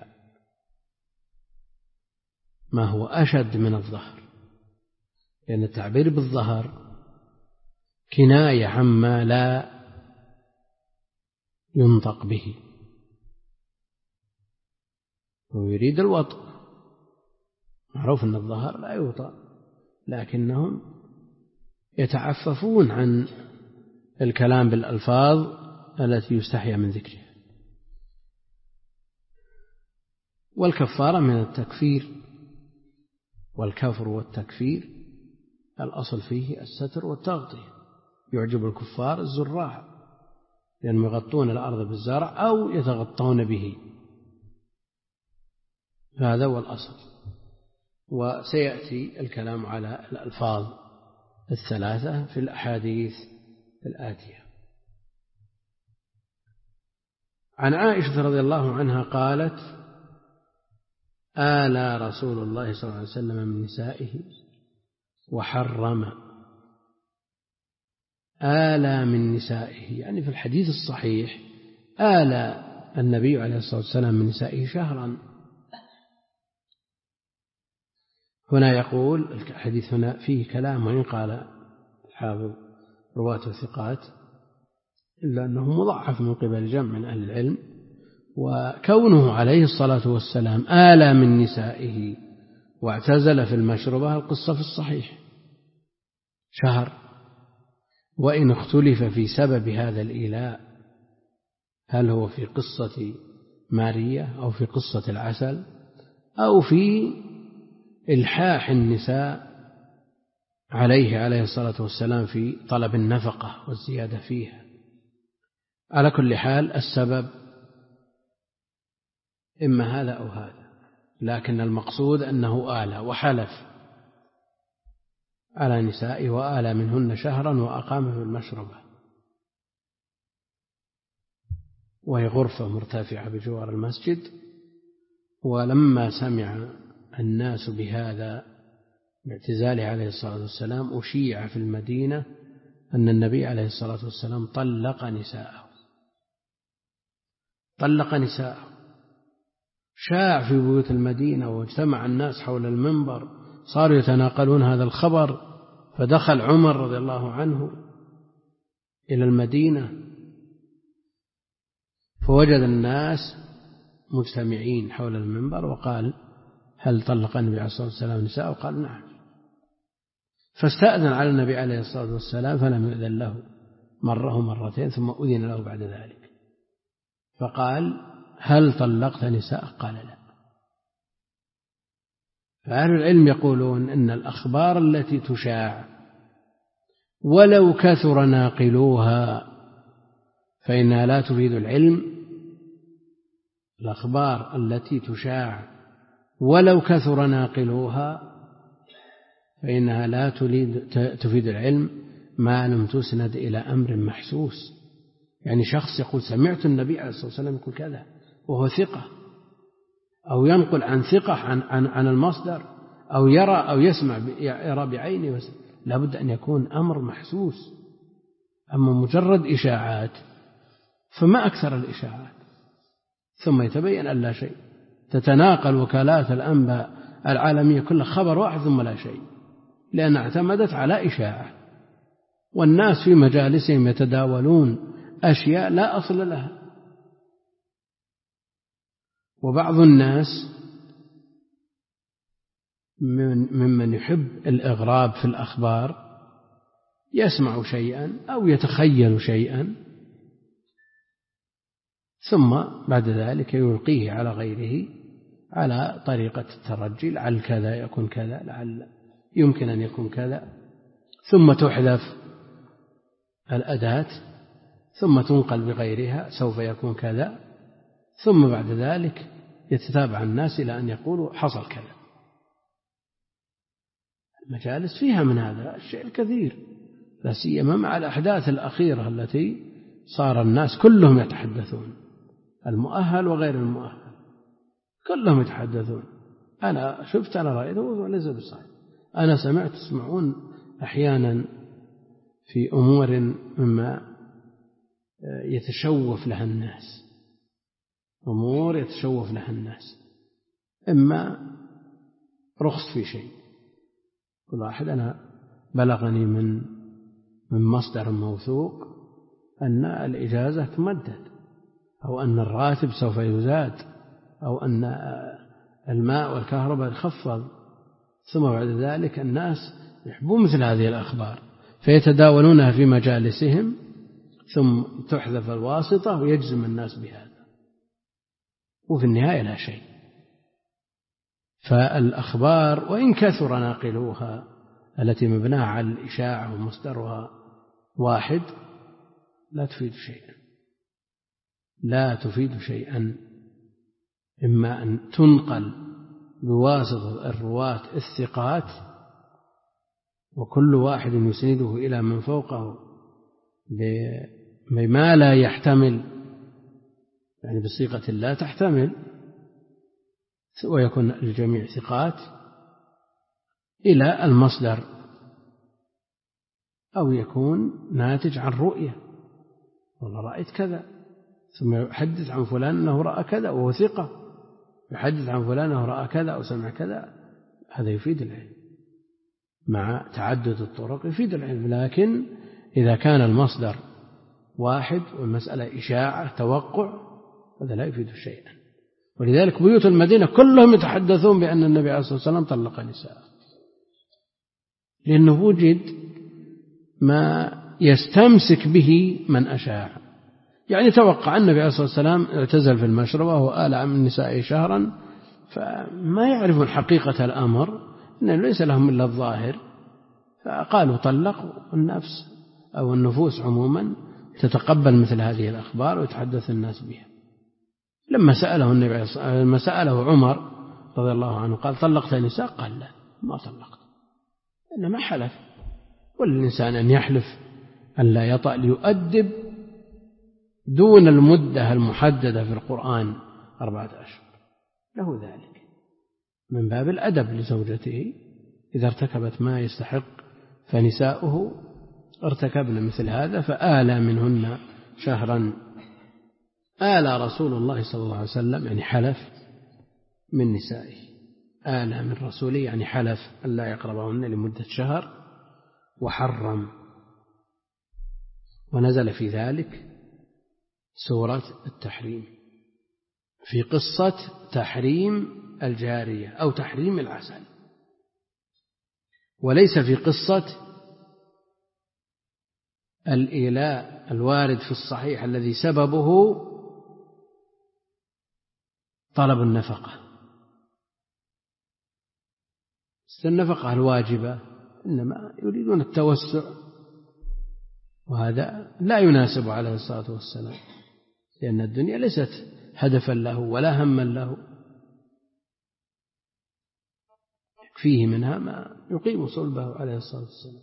Speaker 1: هو أشد من الظهر، لأن التعبير بالظهر كناية عما لا ينطق به، ويريد الوطء، معروف أن الظهر لا يوطأ، لكنهم يتعففون عن الكلام بالألفاظ التي يستحيا من ذكرها. والكفارة من التكفير، والكفر والتكفير الأصل فيه الستر والتغطية. يعجب الكفار الزراع لأنهم يغطون الأرض بالزرع أو يتغطون به، هذا هو الأصل. وسيأتي الكلام على الألفاظ الثلاثة في الأحاديث الآتية. عن عائشة رضي الله عنها قالت: آلى رسول الله صلى الله عليه وسلم من نسائه وحرم. آلى من نسائه يعني في الحديث الصحيح آلى النبي عليه الصلاة والسلام من نسائه شهرا. هنا يقول الحديث هنا فيه كلام، وإن قال الحافظ رواة ثقات إلا أنه مضعف من قبل جمع من أهل العلم، وكونه عليه الصلاة والسلام آلى من نسائه واعتزل في المشربة القصة في الصحيح شهر، وإن اختلف في سبب هذا الإيلاء، هل هو في قصة مارية أو في قصة العسل أو في إلحاح النساء عليه عليه الصلاة والسلام في طلب النفقة والزيادة فيها. على كل حال السبب إما هذا أو هذا، لكن المقصود أنه آلى وحلف على نسائه وآلى منهن شهرا وأقام في المشربة، وهي غرفة مرتفعة بجوار المسجد. ولما سمع الناس بهذا باعتزاله عليه الصلاة والسلام أشيع في المدينة أن النبي عليه الصلاة والسلام طلق نساءه طلق نساءه شاع في بيوت المدينة، واجتمع الناس حول المنبر، صاروا يتناقلون هذا الخبر. فدخل عمر رضي الله عنه إلى المدينة فوجد الناس مجتمعين حول المنبر، وقال: هل طلق النبي عليه الصلاة والسلام نساءه؟ قال: نعم. فاستأذن على النبي عليه الصلاة والسلام فلم يؤذن له مرة ومرتين، ثم أذن له بعد ذلك، فقال: هل طلقت نساء؟ قال: لا. فأهل العلم يقولون إن الأخبار التي تشاع ولو كثر ناقلوها فإنها لا تفيد العلم. الأخبار التي تشاع ولو كثر ناقلوها فإنها لا تفيد العلم ما لم تسند إلى أمر محسوس. يعني شخص يقول: سمعت النبي عليه الصلاة والسلام يقول كذا، وهو ثقة، أو ينقل عن ثقة عن, عن, عن المصدر، أو يرى أو يسمع يرى بعينه، لا بد أن يكون أمر محسوس. أما مجرد إشاعات فما أكثر الإشاعات، ثم يتبين أن لا شيء. تتناقل وكالات الأنباء العالمية كل خبر واحد ثم لا شيء، لأن اعتمدت على إشاعة، والناس في مجالسهم يتداولون أشياء لا أصل لها. وبعض الناس ممن يحب الإغراب في الأخبار يسمع شيئا أو يتخيل شيئا ثم بعد ذلك يلقيه على غيره على طريقة الترجي: لعل كذا يكون كذا، لعل يمكن أن يكون كذا، ثم تحذف الأداة ثم تنقل بغيرها سوف يكون كذا، ثم بعد ذلك يتتابع الناس إلى أن يقولوا حصل كذا. المجالس فيها من هذا الشيء الكثير، لا سيما مع الأحداث الأخيرة التي صار الناس كلهم يتحدثون، المؤهل وغير المؤهل كلهم يتحدثون. أنا شفت، أنا رأيته وليس بالصحيح، أنا سمعت. تسمعون أحيانا في أمور مما يتشوف لها الناس، أمور يتشوف لها الناس، إما رخص في شيء. كل واحد: أنا بلغني من من مصدر موثوق أن الإجازة تمدد، أو أن الراتب سوف يزاد، أو أن الماء والكهرباء يخفض. ثم بعد ذلك الناس يحبون مثل هذه الأخبار فيتداولونها في مجالسهم، ثم تحذف الواسطة ويجزم الناس بهذا، وفي النهاية لا شيء. فالأخبار وإن كثر ناقلوها التي مبناها على الإشاعة ومصدرها واحد لا تفيد شيئا، لا تفيد شيئا. إما أن تنقل بواسطة الرواة الثقات، وكل واحد يسنده إلى من فوقه بما لا يحتمل، يعني بصيغة لا تحتمل، ويكون الجميع ثقات، إلى المصدر، أو يكون ناتج عن رؤية: والله رأيت كذا، ثم يحدث عن فلان أنه رأى كذا وهو ثقة، يحدث عن فلان أنه رأى كذا أو سمع كذا. هذا يفيد العلم مع تعدد الطرق، يفيد العلم. لكن إذا كان المصدر واحد والمسألة إشاعة توقع، هذا لا يفيد شيئا. ولذلك بيوت المدينة كلهم يتحدثون بأن النبي عليه الصلاة والسلام طلق نساءه، لأنه وجد ما يستمسك به من أشاع. يعني توقع النبي عليه الصلاة والسلام اعتزل في المشربة وآلع من نسائه شهرا، فما يعرفون حقيقة الأمر، إنه ليس لهم إلا الظاهر، فقالوا طلق. النفس أو النفوس عموما تتقبل مثل هذه الأخبار ويتحدث الناس بها. لما سأله النبي لما سأله عمر رضي الله عنه قال: طلقت نساء؟ قال: لا، ما طلقت، إنما حلف. والإنسان أن يحلف أن لا يطأ ليؤدب دون المدة المحددة في القرآن أربعة أشهر، له ذلك من باب الأدب لزوجته. إذا ارتكبت ما يستحق فنساؤه ارتكبن مثل هذا، فآلى منهن شهرا. آلى رسول الله صلى الله عليه وسلم يعني حلف من نسائه، آلى من رسوله يعني حلف أن لا يقربهن لمدة شهر، وحرم ونزل في ذلك سورة التحريم في قصة تحريم الجارية أو تحريم العسل، وليس في قصة الإيلاء الوارد في الصحيح الذي سببه طلب النفقة. النفقة الواجبة إنما يريدون التوسع، وهذا لا يناسب عليه الصلاة والسلام، لأن الدنيا ليست هدفا له ولا هما له، يكفيه منها ما يقيم صلبه عليه الصلاة والسلام.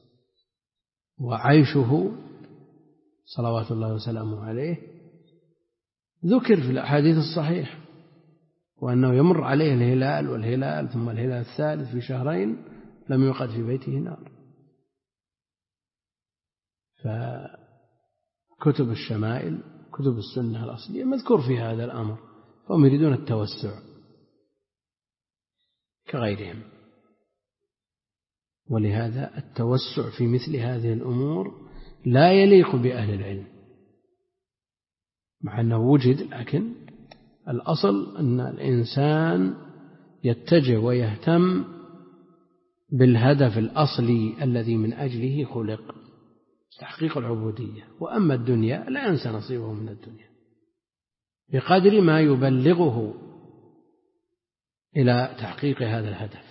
Speaker 1: وعيشه صلوات الله وسلامه عليه ذكر في الأحاديث الصحيحة، وأنه يمر عليه الهلال والهلال ثم الهلال الثالث في شهرين لم يوقد في بيته نار. فكتب الشمائل كتب السنة الأصلية مذكور في هذا الأمر، فهم يريدون التوسع كغيرهم، ولهذا التوسع في مثل هذه الأمور لا يليق بأهل العلم، مع أنه وجد، لكن الأصل أن الإنسان يتجه ويهتم بالهدف الأصلي الذي من أجله خلق، تحقيق العبودية. وأما الدنيا لا ينسى نصيبه من الدنيا بقدر ما يبلغه إلى تحقيق هذا الهدف.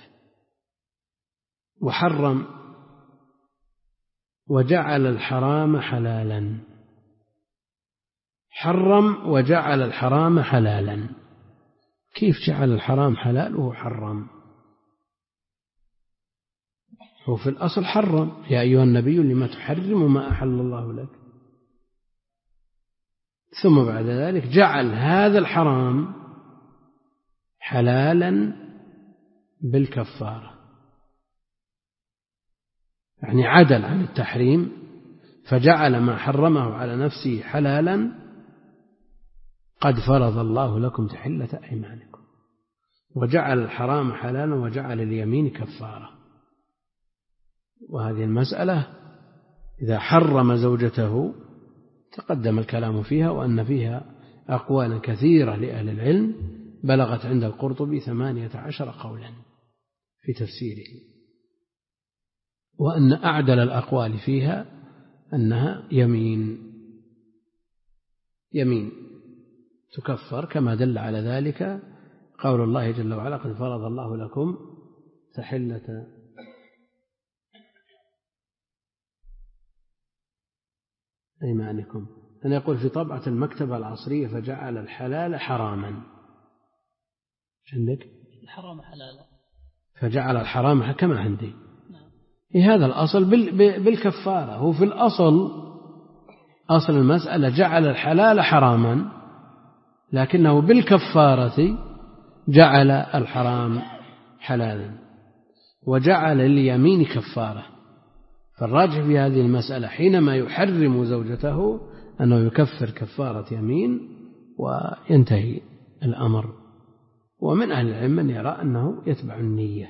Speaker 1: وحرم وجعل الحرام حلالا، حرم وجعل الحرام حلالا. كيف جعل الحرام حلال وهو حرم؟ هو في الأصل حرم، يا أيها النبي لما تحرم ما أحل الله لك، ثم بعد ذلك جعل هذا الحرام حلالا بالكفارة، يعني عدل عن التحريم فجعل ما حرمه على نفسه حلالا. قد فرض الله لكم تحلة أيمانكم، وجعل الحرام حلالا وجعل اليمين كفارة. وهذه المسألة إذا حرم زوجته تقدم الكلام فيها، وأن فيها أقوال كثيرة لأهل العلم بلغت عند القرطبي ثمانية عشر قولا في تفسيره، وأن أعدل الأقوال فيها أنها يمين يمين تكفر، كما دل على ذلك قول الله جل وعلا قد فرض الله لكم تحلة أيمانكم. أنا يقول في طبعة المكتبة العصرية فجعل الحلال حراما، عندك
Speaker 2: الحرام حلالا
Speaker 1: فجعل الحرام كما عندي. إيه هذا الأصل بالكفارة، هو في الأصل أصل المسألة جعل الحلال حراما، لكنه بالكفارة جعل الحرام حلالا وجعل اليمين كفارة. فالراجح في هذه المسألة حينما يحرم زوجته أنه يكفر كفارة يمين وينتهي الأمر. ومن أهل العلم من يرى أنه يتبع النية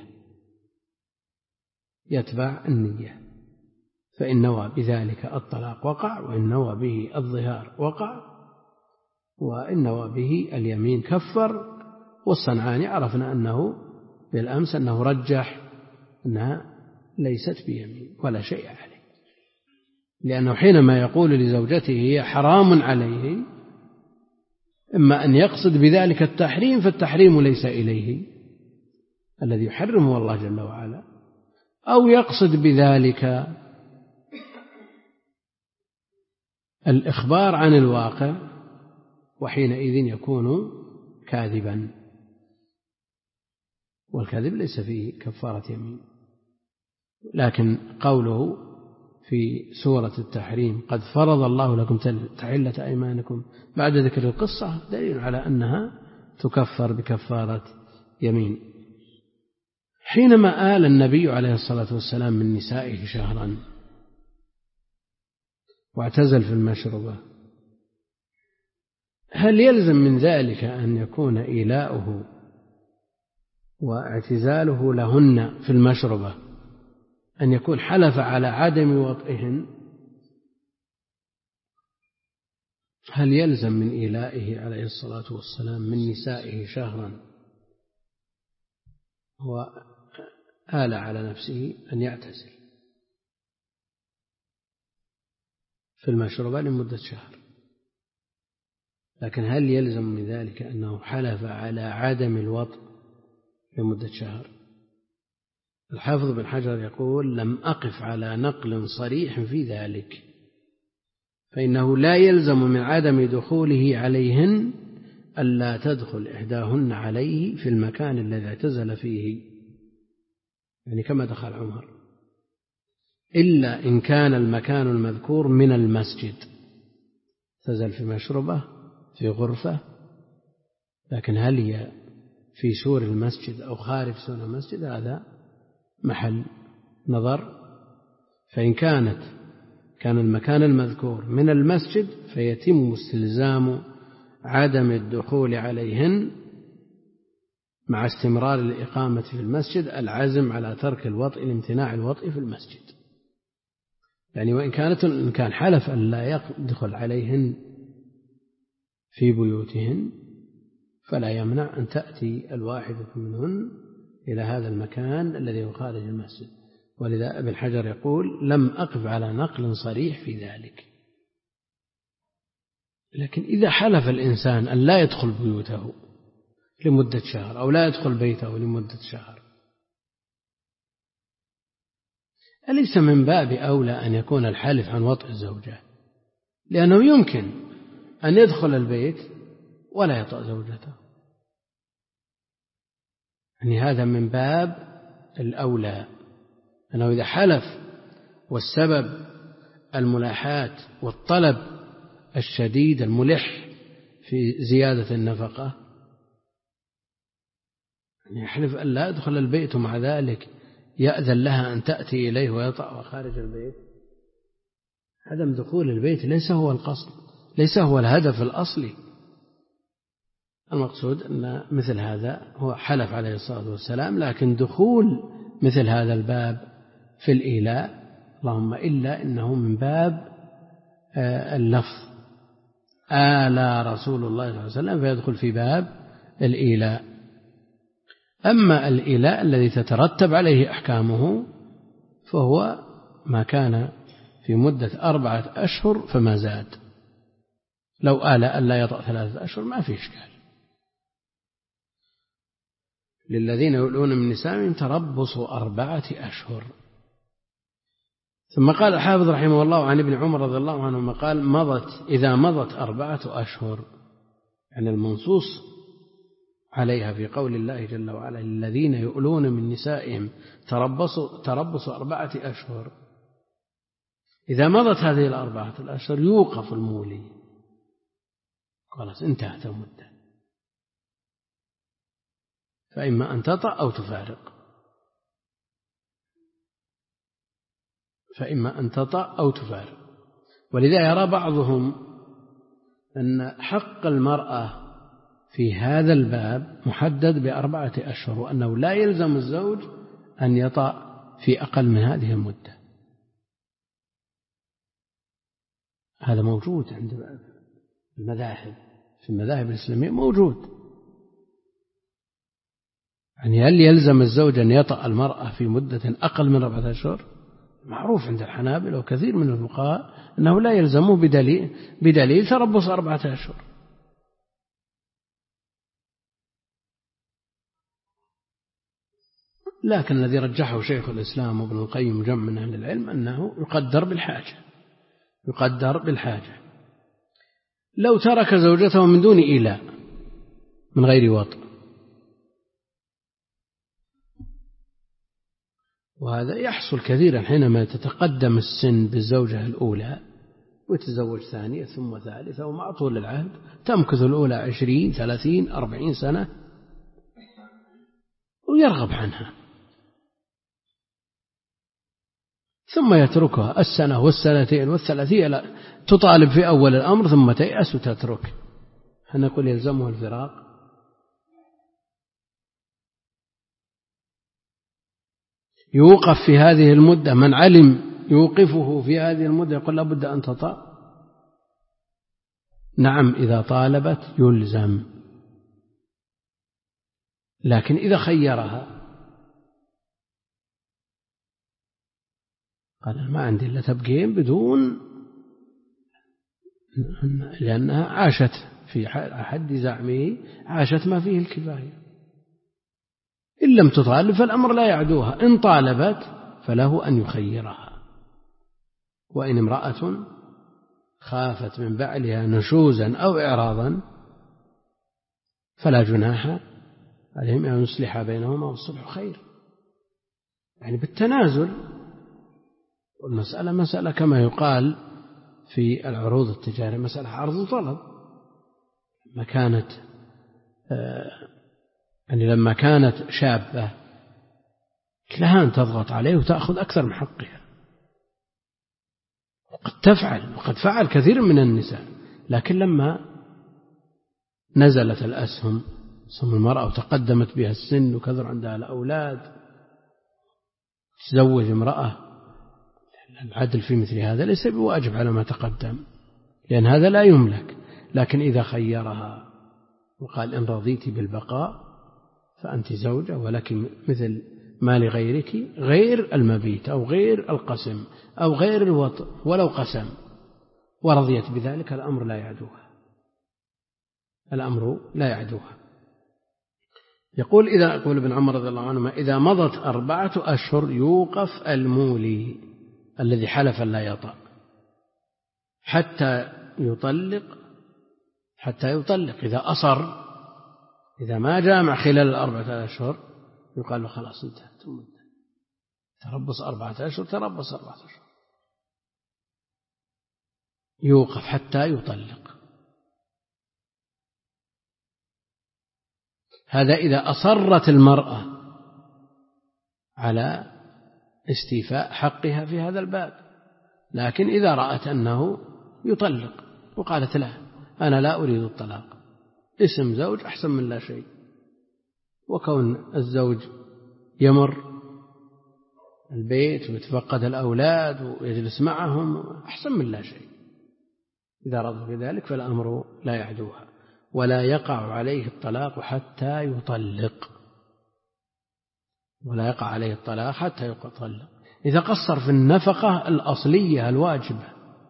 Speaker 1: يتبع النية فإن نوى بذلك الطلاق وقع، وإن نوى به الظهار وقع، وإن نوى به اليمين كفر. والصنعاني عرفنا أنه بالأمس أنه رجح أنها ليست بيمين ولا شيء عليه، لأنه حينما يقول لزوجته هي حرام عليه إما أن يقصد بذلك التحريم، فالتحريم ليس إليه الذي يحرمه الله جل وعلا، أو يقصد بذلك الإخبار عن الواقع، وحينئذ يكون كاذبا، والكذب ليس فيه كفارة يمين. لكن قوله في سورة التحريم قد فرض الله لكم تحلة أيمانكم بعد ذكر القصة دليل على أنها تكفر بكفارة يمين. حينما آل النبي عليه الصلاة والسلام من نسائه شهرا واعتزل في المشربة، هل يلزم من ذلك أن يكون إيلاؤه واعتزاله لهن في المشربة أن يكون حلف على عدم وطئهن هل يلزم من إيلائه عليه الصلاة والسلام من نسائه شهرا وآل على نفسه أن يعتزل في المشروبة لمدة شهر، لكن هل يلزم من ذلك أنه حلف على عدم الوطء لمدة شهر؟ الحافظ بن حجر يقول: لم أقف على نقل صريح في ذلك، فإنه لا يلزم من عدم دخوله عليهن ألا تدخل إحداهن عليه في المكان الذي اعتزل فيه، يعني كما دخل عمر، إلا إن كان المكان المذكور من المسجد، اعتزل في مشربة في غرفة، لكن هل هي في سور المسجد أو خارج سور المسجد هذا محل نظر. فإن كانت كان المكان المذكور من المسجد فيتم استلزام عدم الدخول عليهن مع استمرار الإقامة في المسجد العزم على ترك الوطء لامتناع الوطء في المسجد، يعني وإن كانت إن كان حلف أن لا يدخل عليهن في بيوتهن فلا يمنع أن تأتي الواحدة منهن إلى هذا المكان الذي هو خارج المسجد. ولذا ابن حجر يقول: لم أقف على نقل صريح في ذلك. لكن إذا حلف الإنسان أن لا يدخل بيوته لمدة شهر أو لا يدخل بيته لمدة شهر، أليس من باب أولى أن يكون الحلف عن وطء الزوجة؟ لأنه يمكن أن يدخل البيت ولا يطأ زوجته، يعني هذا من باب الأولى، أنه إذا حلف والسبب الملاحات والطلب الشديد الملح في زيادة النفقة، يعني يحلف أن لا يدخل البيت ومع ذلك يأذن لها أن تأتي إليه ويطأ خارج البيت، عدم دخول البيت ليس هو القصد، ليس هو الهدف الأصلي. المقصود أن مثل هذا هو حلف عليه الصلاة والسلام، لكن دخول مثل هذا الباب في الإيلاء اللهم إلا إنه من باب اللفظ آلى رسول الله صلى الله عليه وسلم فيدخل في باب الإيلاء. أما الإيلاء الذي تترتب عليه أحكامه فهو ما كان في مدة أربعة أشهر فما زاد، لو آل ألا يطأ ثلاثة أشهر ما في إشكال. للذين يؤلون من نسائهم تربص أربعة أشهر. ثم قال الحافظ رحمه الله عن ابن عمر رضي الله عنهما قال: مضت إذا مضت أربعة أشهر، يعني المنصوص عليها في قول الله جل وعلا: الذين يؤلون من نسائهم تربصوا تربص أربعة أشهر. إذا مضت هذه الأربعة الأشهر يوقف المولي، خلاص انتهت المدة، فإما أن تطأ أو تفارق، فإما أن تطأ أو تفارق. ولذا يرى بعضهم أن حق المرأة في هذا الباب محدد بأربعة أشهر، وأنه لا يلزم الزوج أن يطأ في أقل من هذه المدة. هذا موجود عند المذاهب، في المذاهب الإسلامية موجود، يعني هل يلزم الزوج أن يطأ المرأة في مدة أقل من أربعة أشهر؟ معروف عند الحنابلة وكثير من الفقهاء أنه لا يلزمه بدليل, بدليل تربص أربعة أشهر. لكن الذي رجحه شيخ الإسلام وابن القيم وجمع من أهل العلم أنه يقدر بالحاجة، يقدر بالحاجة. لو ترك زوجته من دون إيلاء من غير وطء، وهذا يحصل كثيرا حينما تتقدم السن بالزوجة الأولى ويتزوج ثانية ثم ثالثة، ومع طول العهد تمكث الأولى عشرين ثلاثين أربعين سنة ويرغب عنها، ثم يتركها السنة والسنتين والثلاثين، لا تطالب في أول الأمر ثم تيأس وتترك، هنقول يلزمه الفراق. يوقف في هذه المدة، من علم يوقفه في هذه المدة يقول لابد أن تطأ، نعم إذا طالبت يلزم، لكن إذا خيرها قال ما عندي إلا تبقين بدون، لأنها عاشت في حد زعمه عاشت ما فيه الكفاية. إن لم تطالب فالأمر لا يعدوها، إن طالبت فله أن يخيرها. وإن امرأة خافت من بعلها نشوزا أو إعراضا فلا جناح عليهم أن يصلح بينهما والصلح خير، يعني بالتنازل. والمسألة مسألة كما يقال في العروض التجارية مسألة عرض وطلب. لما كانت يعني لما كانت شابة لها أن تضغط عليه وتأخذ أكثر من حقها، وقد تفعل وقد فعل كثير من النساء. لكن لما نزلت الأسهم سهم المرأة وتقدمت بها السن وكثر عندها الأولاد تزوج امرأة، العدل في مثل هذا ليس بواجب على ما تقدم، لأن هذا لا يملك. لكن إذا خيرها وقال إن رضيت بالبقاء فأنت زوجة ولك مثل ما لغيرك غير المبيت أو غير القسم أو غير الوطء ولو قسم، ورضيت بذلك، الأمر لا يعدوها، الأمر لا يعدوها. يقول إذا يقول ابن عمر رضي الله عنهما إذا مضت أربعة أشهر يوقف المولي الذي حلف لا يطأ حتى يطلق حتى يطلق. إذا أصر، إذا ما جامع خلال الأربعة أشهر يقال له خلاص انتهت المدة، تربص أربعة أشهر تربص أربعة أشهر، يوقف حتى يطلق. هذا إذا أصرت المرأة على استيفاء حقها في هذا الباب. لكن إذا رأت أنه يطلق وقالت له أنا لا أريد الطلاق، اسم زوج أحسن من لا شيء، وكون الزوج يمر البيت ويتفقد الأولاد ويجلس معهم أحسن من لا شيء. إذا رضوا بذلك فالأمر لا يعدوها، ولا يقع عليه الطلاق حتى يطلق، ولا يقع عليه الطلاق حتى يطلق. إذا قصر في النفقة الأصلية الواجبة،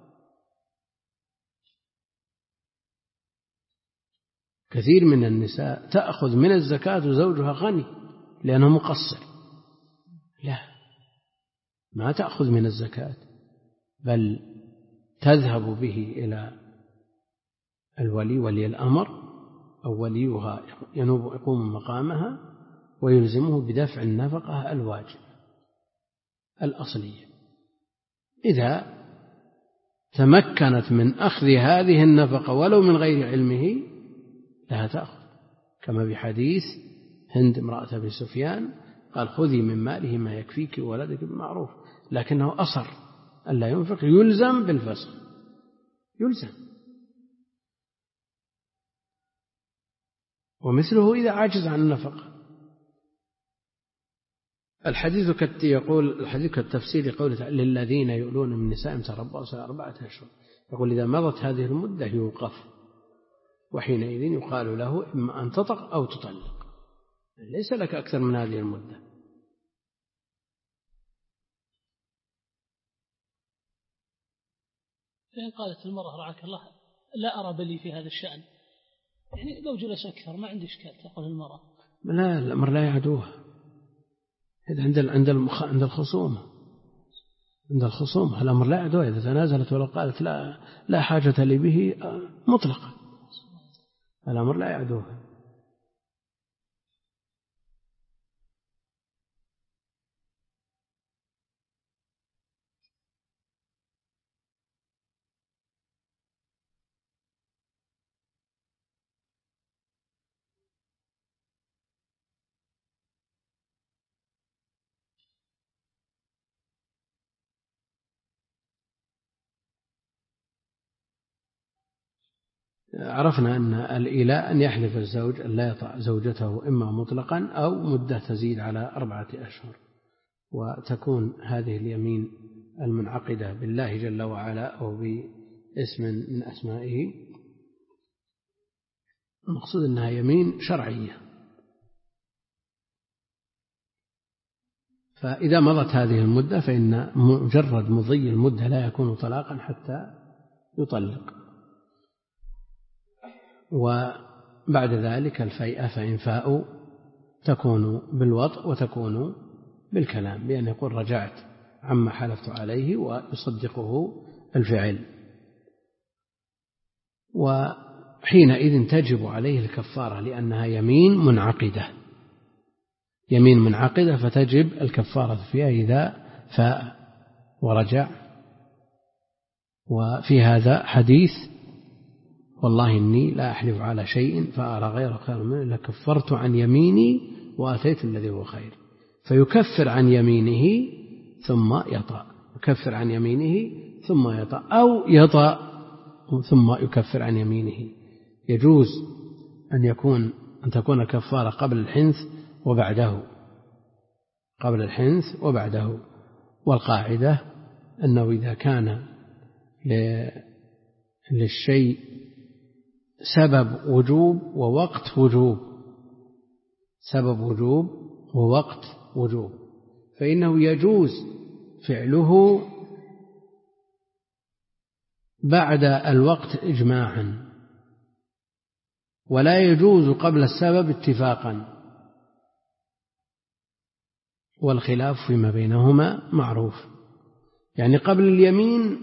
Speaker 1: كثير من النساء تأخذ من الزكاة وزوجها غني لأنه مقصر، لا، ما تأخذ من الزكاة بل تذهب به إلى الولي ولي الأمر أو وليها ينوب يقوم مقامها ويلزمه بدفع النفقة الواجب الأصلية. إذا تمكنت من أخذ هذه النفقة ولو من غير علمه لها تأخذ، كما بحديث هند امرأة أبي سفيان قال خذي من ماله ما يكفيك وولدك بالمعروف، لكنه أصر ألا ينفق يلزم بالفسخ، يلزم. ومثله إذا عجز عن النفقة. الحديث يقول الحديث كالتفسير يقول للذين يؤلون من نسائهم تربصوا أربعة أشهر، يقول إذا مضت هذه المدة يوقف، وحينئذ يقال له إما أن تطق أو تطلق، ليس لك أكثر من هذه المدة.
Speaker 2: فإن قالت المرأة رعاك الله لا أرى بلي في هذا الشأن، يعني لو جلس أكثر ما عندي إشكال، تقول المرأة
Speaker 1: لا، الأمر لا يعدوها. عند عند عند الخصومة عند الخصومة الأمر لا يعدوها. إذا تنازلت ولو قالت لا لا حاجة لي به مطلقا الأمر لا يعدوها. عرفنا أن الإيلاء أن يحلف الزوج أن لا يطع زوجته إما مطلقا أو مدة تزيد على أربعة أشهر، وتكون هذه اليمين المنعقدة بالله جل وعلا أو باسم من أسمائه المقصود أنها يمين شرعية. فإذا مضت هذه المدة فإن مجرد مضي المدة لا يكون طلاقا حتى يطلق. وبعد ذلك الفيئة فإن فاءوا تكون بالوطء وتكون بالكلام، بأن يقول رجعت عما حلفت عليه ويصدقه الفعل. وحينئذ تجب عليه الكفارة لأنها يمين منعقدة، يمين منعقدة فتجب الكفارة فيها إذا فاء ورجع. وفي هذا حديث والله إني لا أحلف على شيء فأرى غير خير منه إلا كفرت عن يميني وآتيت الذي هو خير. فيكفر عن يمينه ثم يطأ، يكفر عن يمينه ثم يطأ، أو يطأ ثم يكفر عن يمينه. يجوز أن يكون أن تكون الكفارة قبل الحنث وبعده، قبل الحنث وبعده. والقاعدة أنه إذا كان للشيء سبب وجوب ووقت وجوب، سبب وجوب ووقت وجوب، فإنه يجوز فعله بعد الوقت إجماعا، ولا يجوز قبل السبب اتفاقا. والخلاف فيما بينهما معروف. يعني قبل اليمين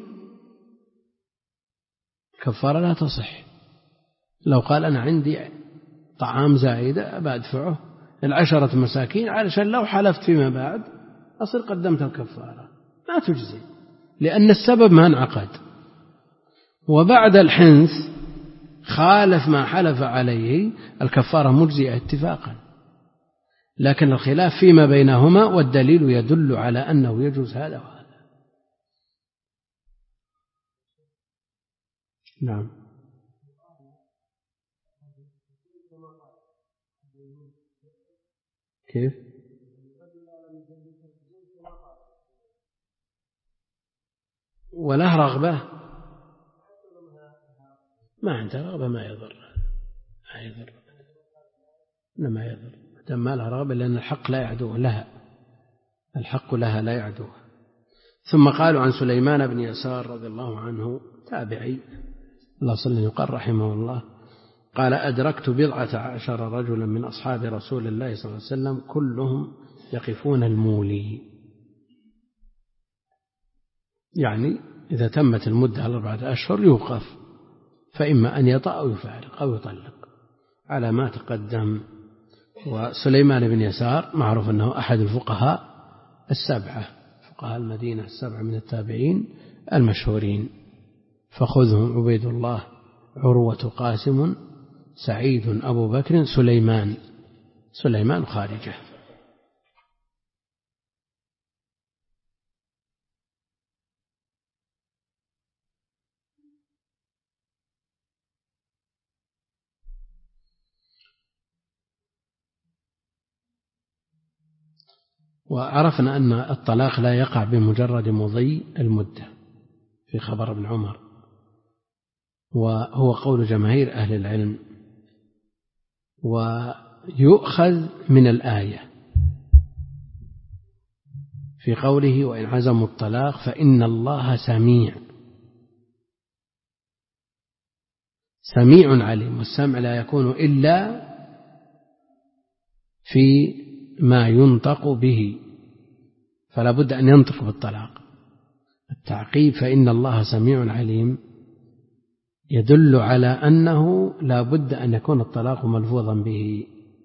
Speaker 1: كفارة لا تصح. لو قال أنا عندي طعام زائدة بدفعه العشرة مساكين علشان لو حلفت فيما بعد أصير قدمت الكفارة، ما تجزي لأن السبب ما انعقد. وبعد الحنث خالف ما حلف عليه الكفارة مجزئة اتفاقا، لكن الخلاف فيما بينهما، والدليل يدل على أنه يجوز هذا وهذا. نعم. كيف؟ وله رغبة ما عنده رغبة ما يضر، ما يضر، ما يضر ما لها رغبة، لأن الحق لا يعدوه لها، الحق لها لا يعدوه. ثم قالوا عن سليمان بن يسار رضي الله عنه تابعي الله صلى الله عليه وسلم رحمه الله قال أدركت بضعة عشر رجلا من أصحاب رسول الله صلى الله عليه وسلم كلهم يقفون المولي، يعني إذا تمت المدة الأربعة أشهر يوقف، فإما أن يطأ أو يفارق أو يطلق على ما تقدم. وسليمان بن يسار معروف أنه أحد الفقهاء السبعة، فقهاء المدينة السبعة من التابعين المشهورين، فخذهم عبيد الله عروة قاسم سعيد أبو بكر سليمان، سليمان خارجة. وعرفنا أن الطلاق لا يقع بمجرد مضي المدة في خبر ابن عمر، وهو قول جماهير أهل العلم. ويؤخذ من الآية في قوله وإن عزموا الطلاق فإن الله سميع، سميع عليم، والسمع لا يكون إلا في ما ينطق به، فلا بد أن ينطق بالطلاق. التعقيب فإن الله سميع عليم يدل على أنه لا بد أن يكون الطلاق ملفوظا به.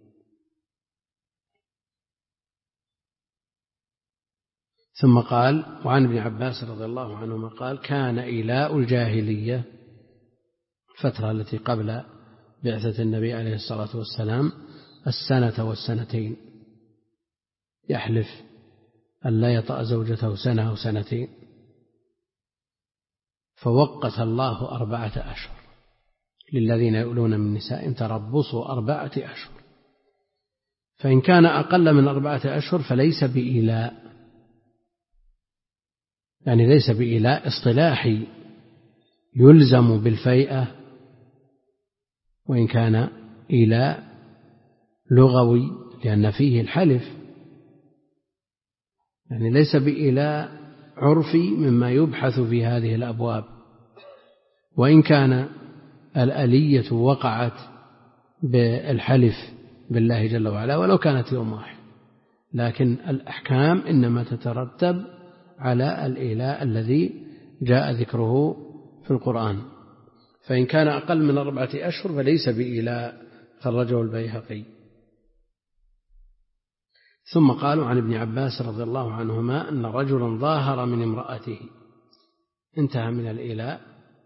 Speaker 1: ثم قال وعن ابن عباس رضي الله عنهما قال كان إيلاء الجاهلية الفترة التي قبل بعثة النبي عليه الصلاة والسلام السنة والسنتين، يحلف أن لا يطأ زوجته سنة أو سنتين، فوقت الله أربعة أشهر للذين يؤلون من نسائهم تربصوا أربعة أشهر، فإن كان أقل من أربعة أشهر فليس بإيلاء، يعني ليس بإيلاء اصطلاحي يلزم بالفيئة وإن كان إيلاء لغوي لأن فيه الحلف، يعني ليس بإيلاء عرفي مما يبحث في هذه الأبواب، وإن كان الآلية وقعت بالحلف بالله جل وعلا ولو كانت يوم واحد، لكن الأحكام إنما تترتب على الإيلاء الذي جاء ذكره في القرآن. فإن كان أقل من أربعة أشهر فليس بإيلاء، خرجه البيهقي. ثم قالوا عن ابن عباس رضي الله عنهما أن رجلا ظاهر من امرأته، انتهى من الإيلاء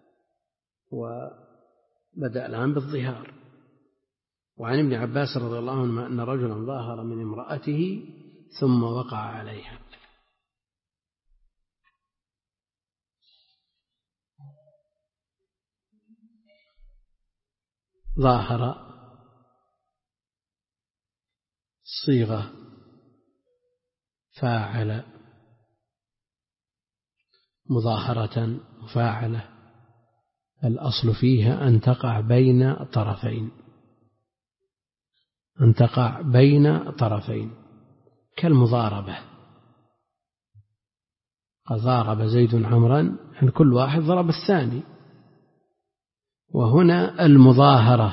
Speaker 1: وبدأ الآن بالظهار. وعن ابن عباس رضي الله عنهما أن رجلا ظاهر من امرأته ثم وقع عليها. ظاهر صيغة فاعل، مظاهرة مفاعلة، الأصل فيها أن تقع بين طرفين، أن تقع بين طرفين كالمضاربة. قد ضارب زيد عمرا، يعني كل واحد ضرب الثاني. وهنا المظاهرة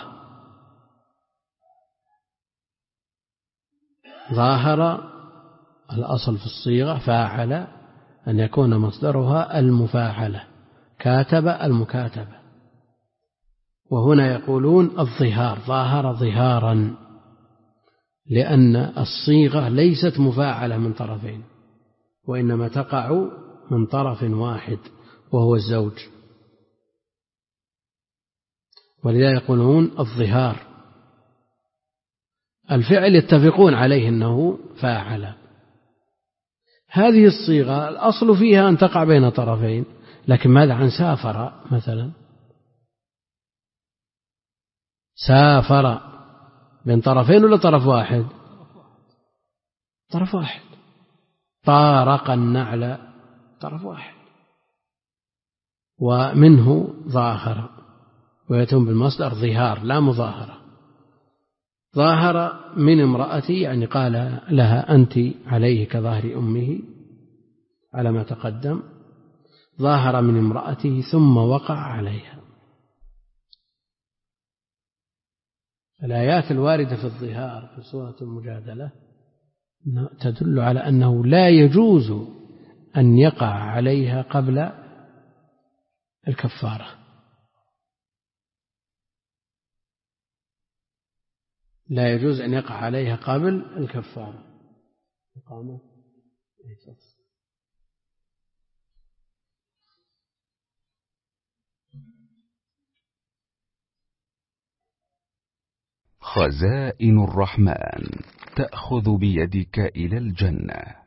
Speaker 1: ظاهر الأصل في الصيغة فاعل أن يكون مصدرها المفاعلة، كاتب المكاتبة. وهنا يقولون الظهار، ظاهر ظهارا، لأن الصيغة ليست مفاعلة من طرفين، وإنما تقع من طرف واحد وهو الزوج، ولذا يقولون الظهار. الفعل يتفقون عليه أنه فاعل. هذه الصيغة الأصل فيها أن تقع بين طرفين، لكن ماذا عن سافر مثلا؟ سافر بين طرفين ولا طرف واحد؟ طرف واحد. طارق النعل طرف واحد. ومنه ظاهر، ويتم بالمصدر ظهار لا مظاهرة. ظاهر من امرأتي، يعني قال لها أنت عليه كظهر أمه على ما تقدم. ظاهر من امرأته ثم وقع عليها. الآيات الواردة في الظهار في سورة المجادلة تدل على أنه لا يجوز أن يقع عليها قبل الكفارة، لا يجوز أن يقع عليها قبل الكفارة.
Speaker 3: خزائن الرحمن تأخذ بيدك إلى الجنة.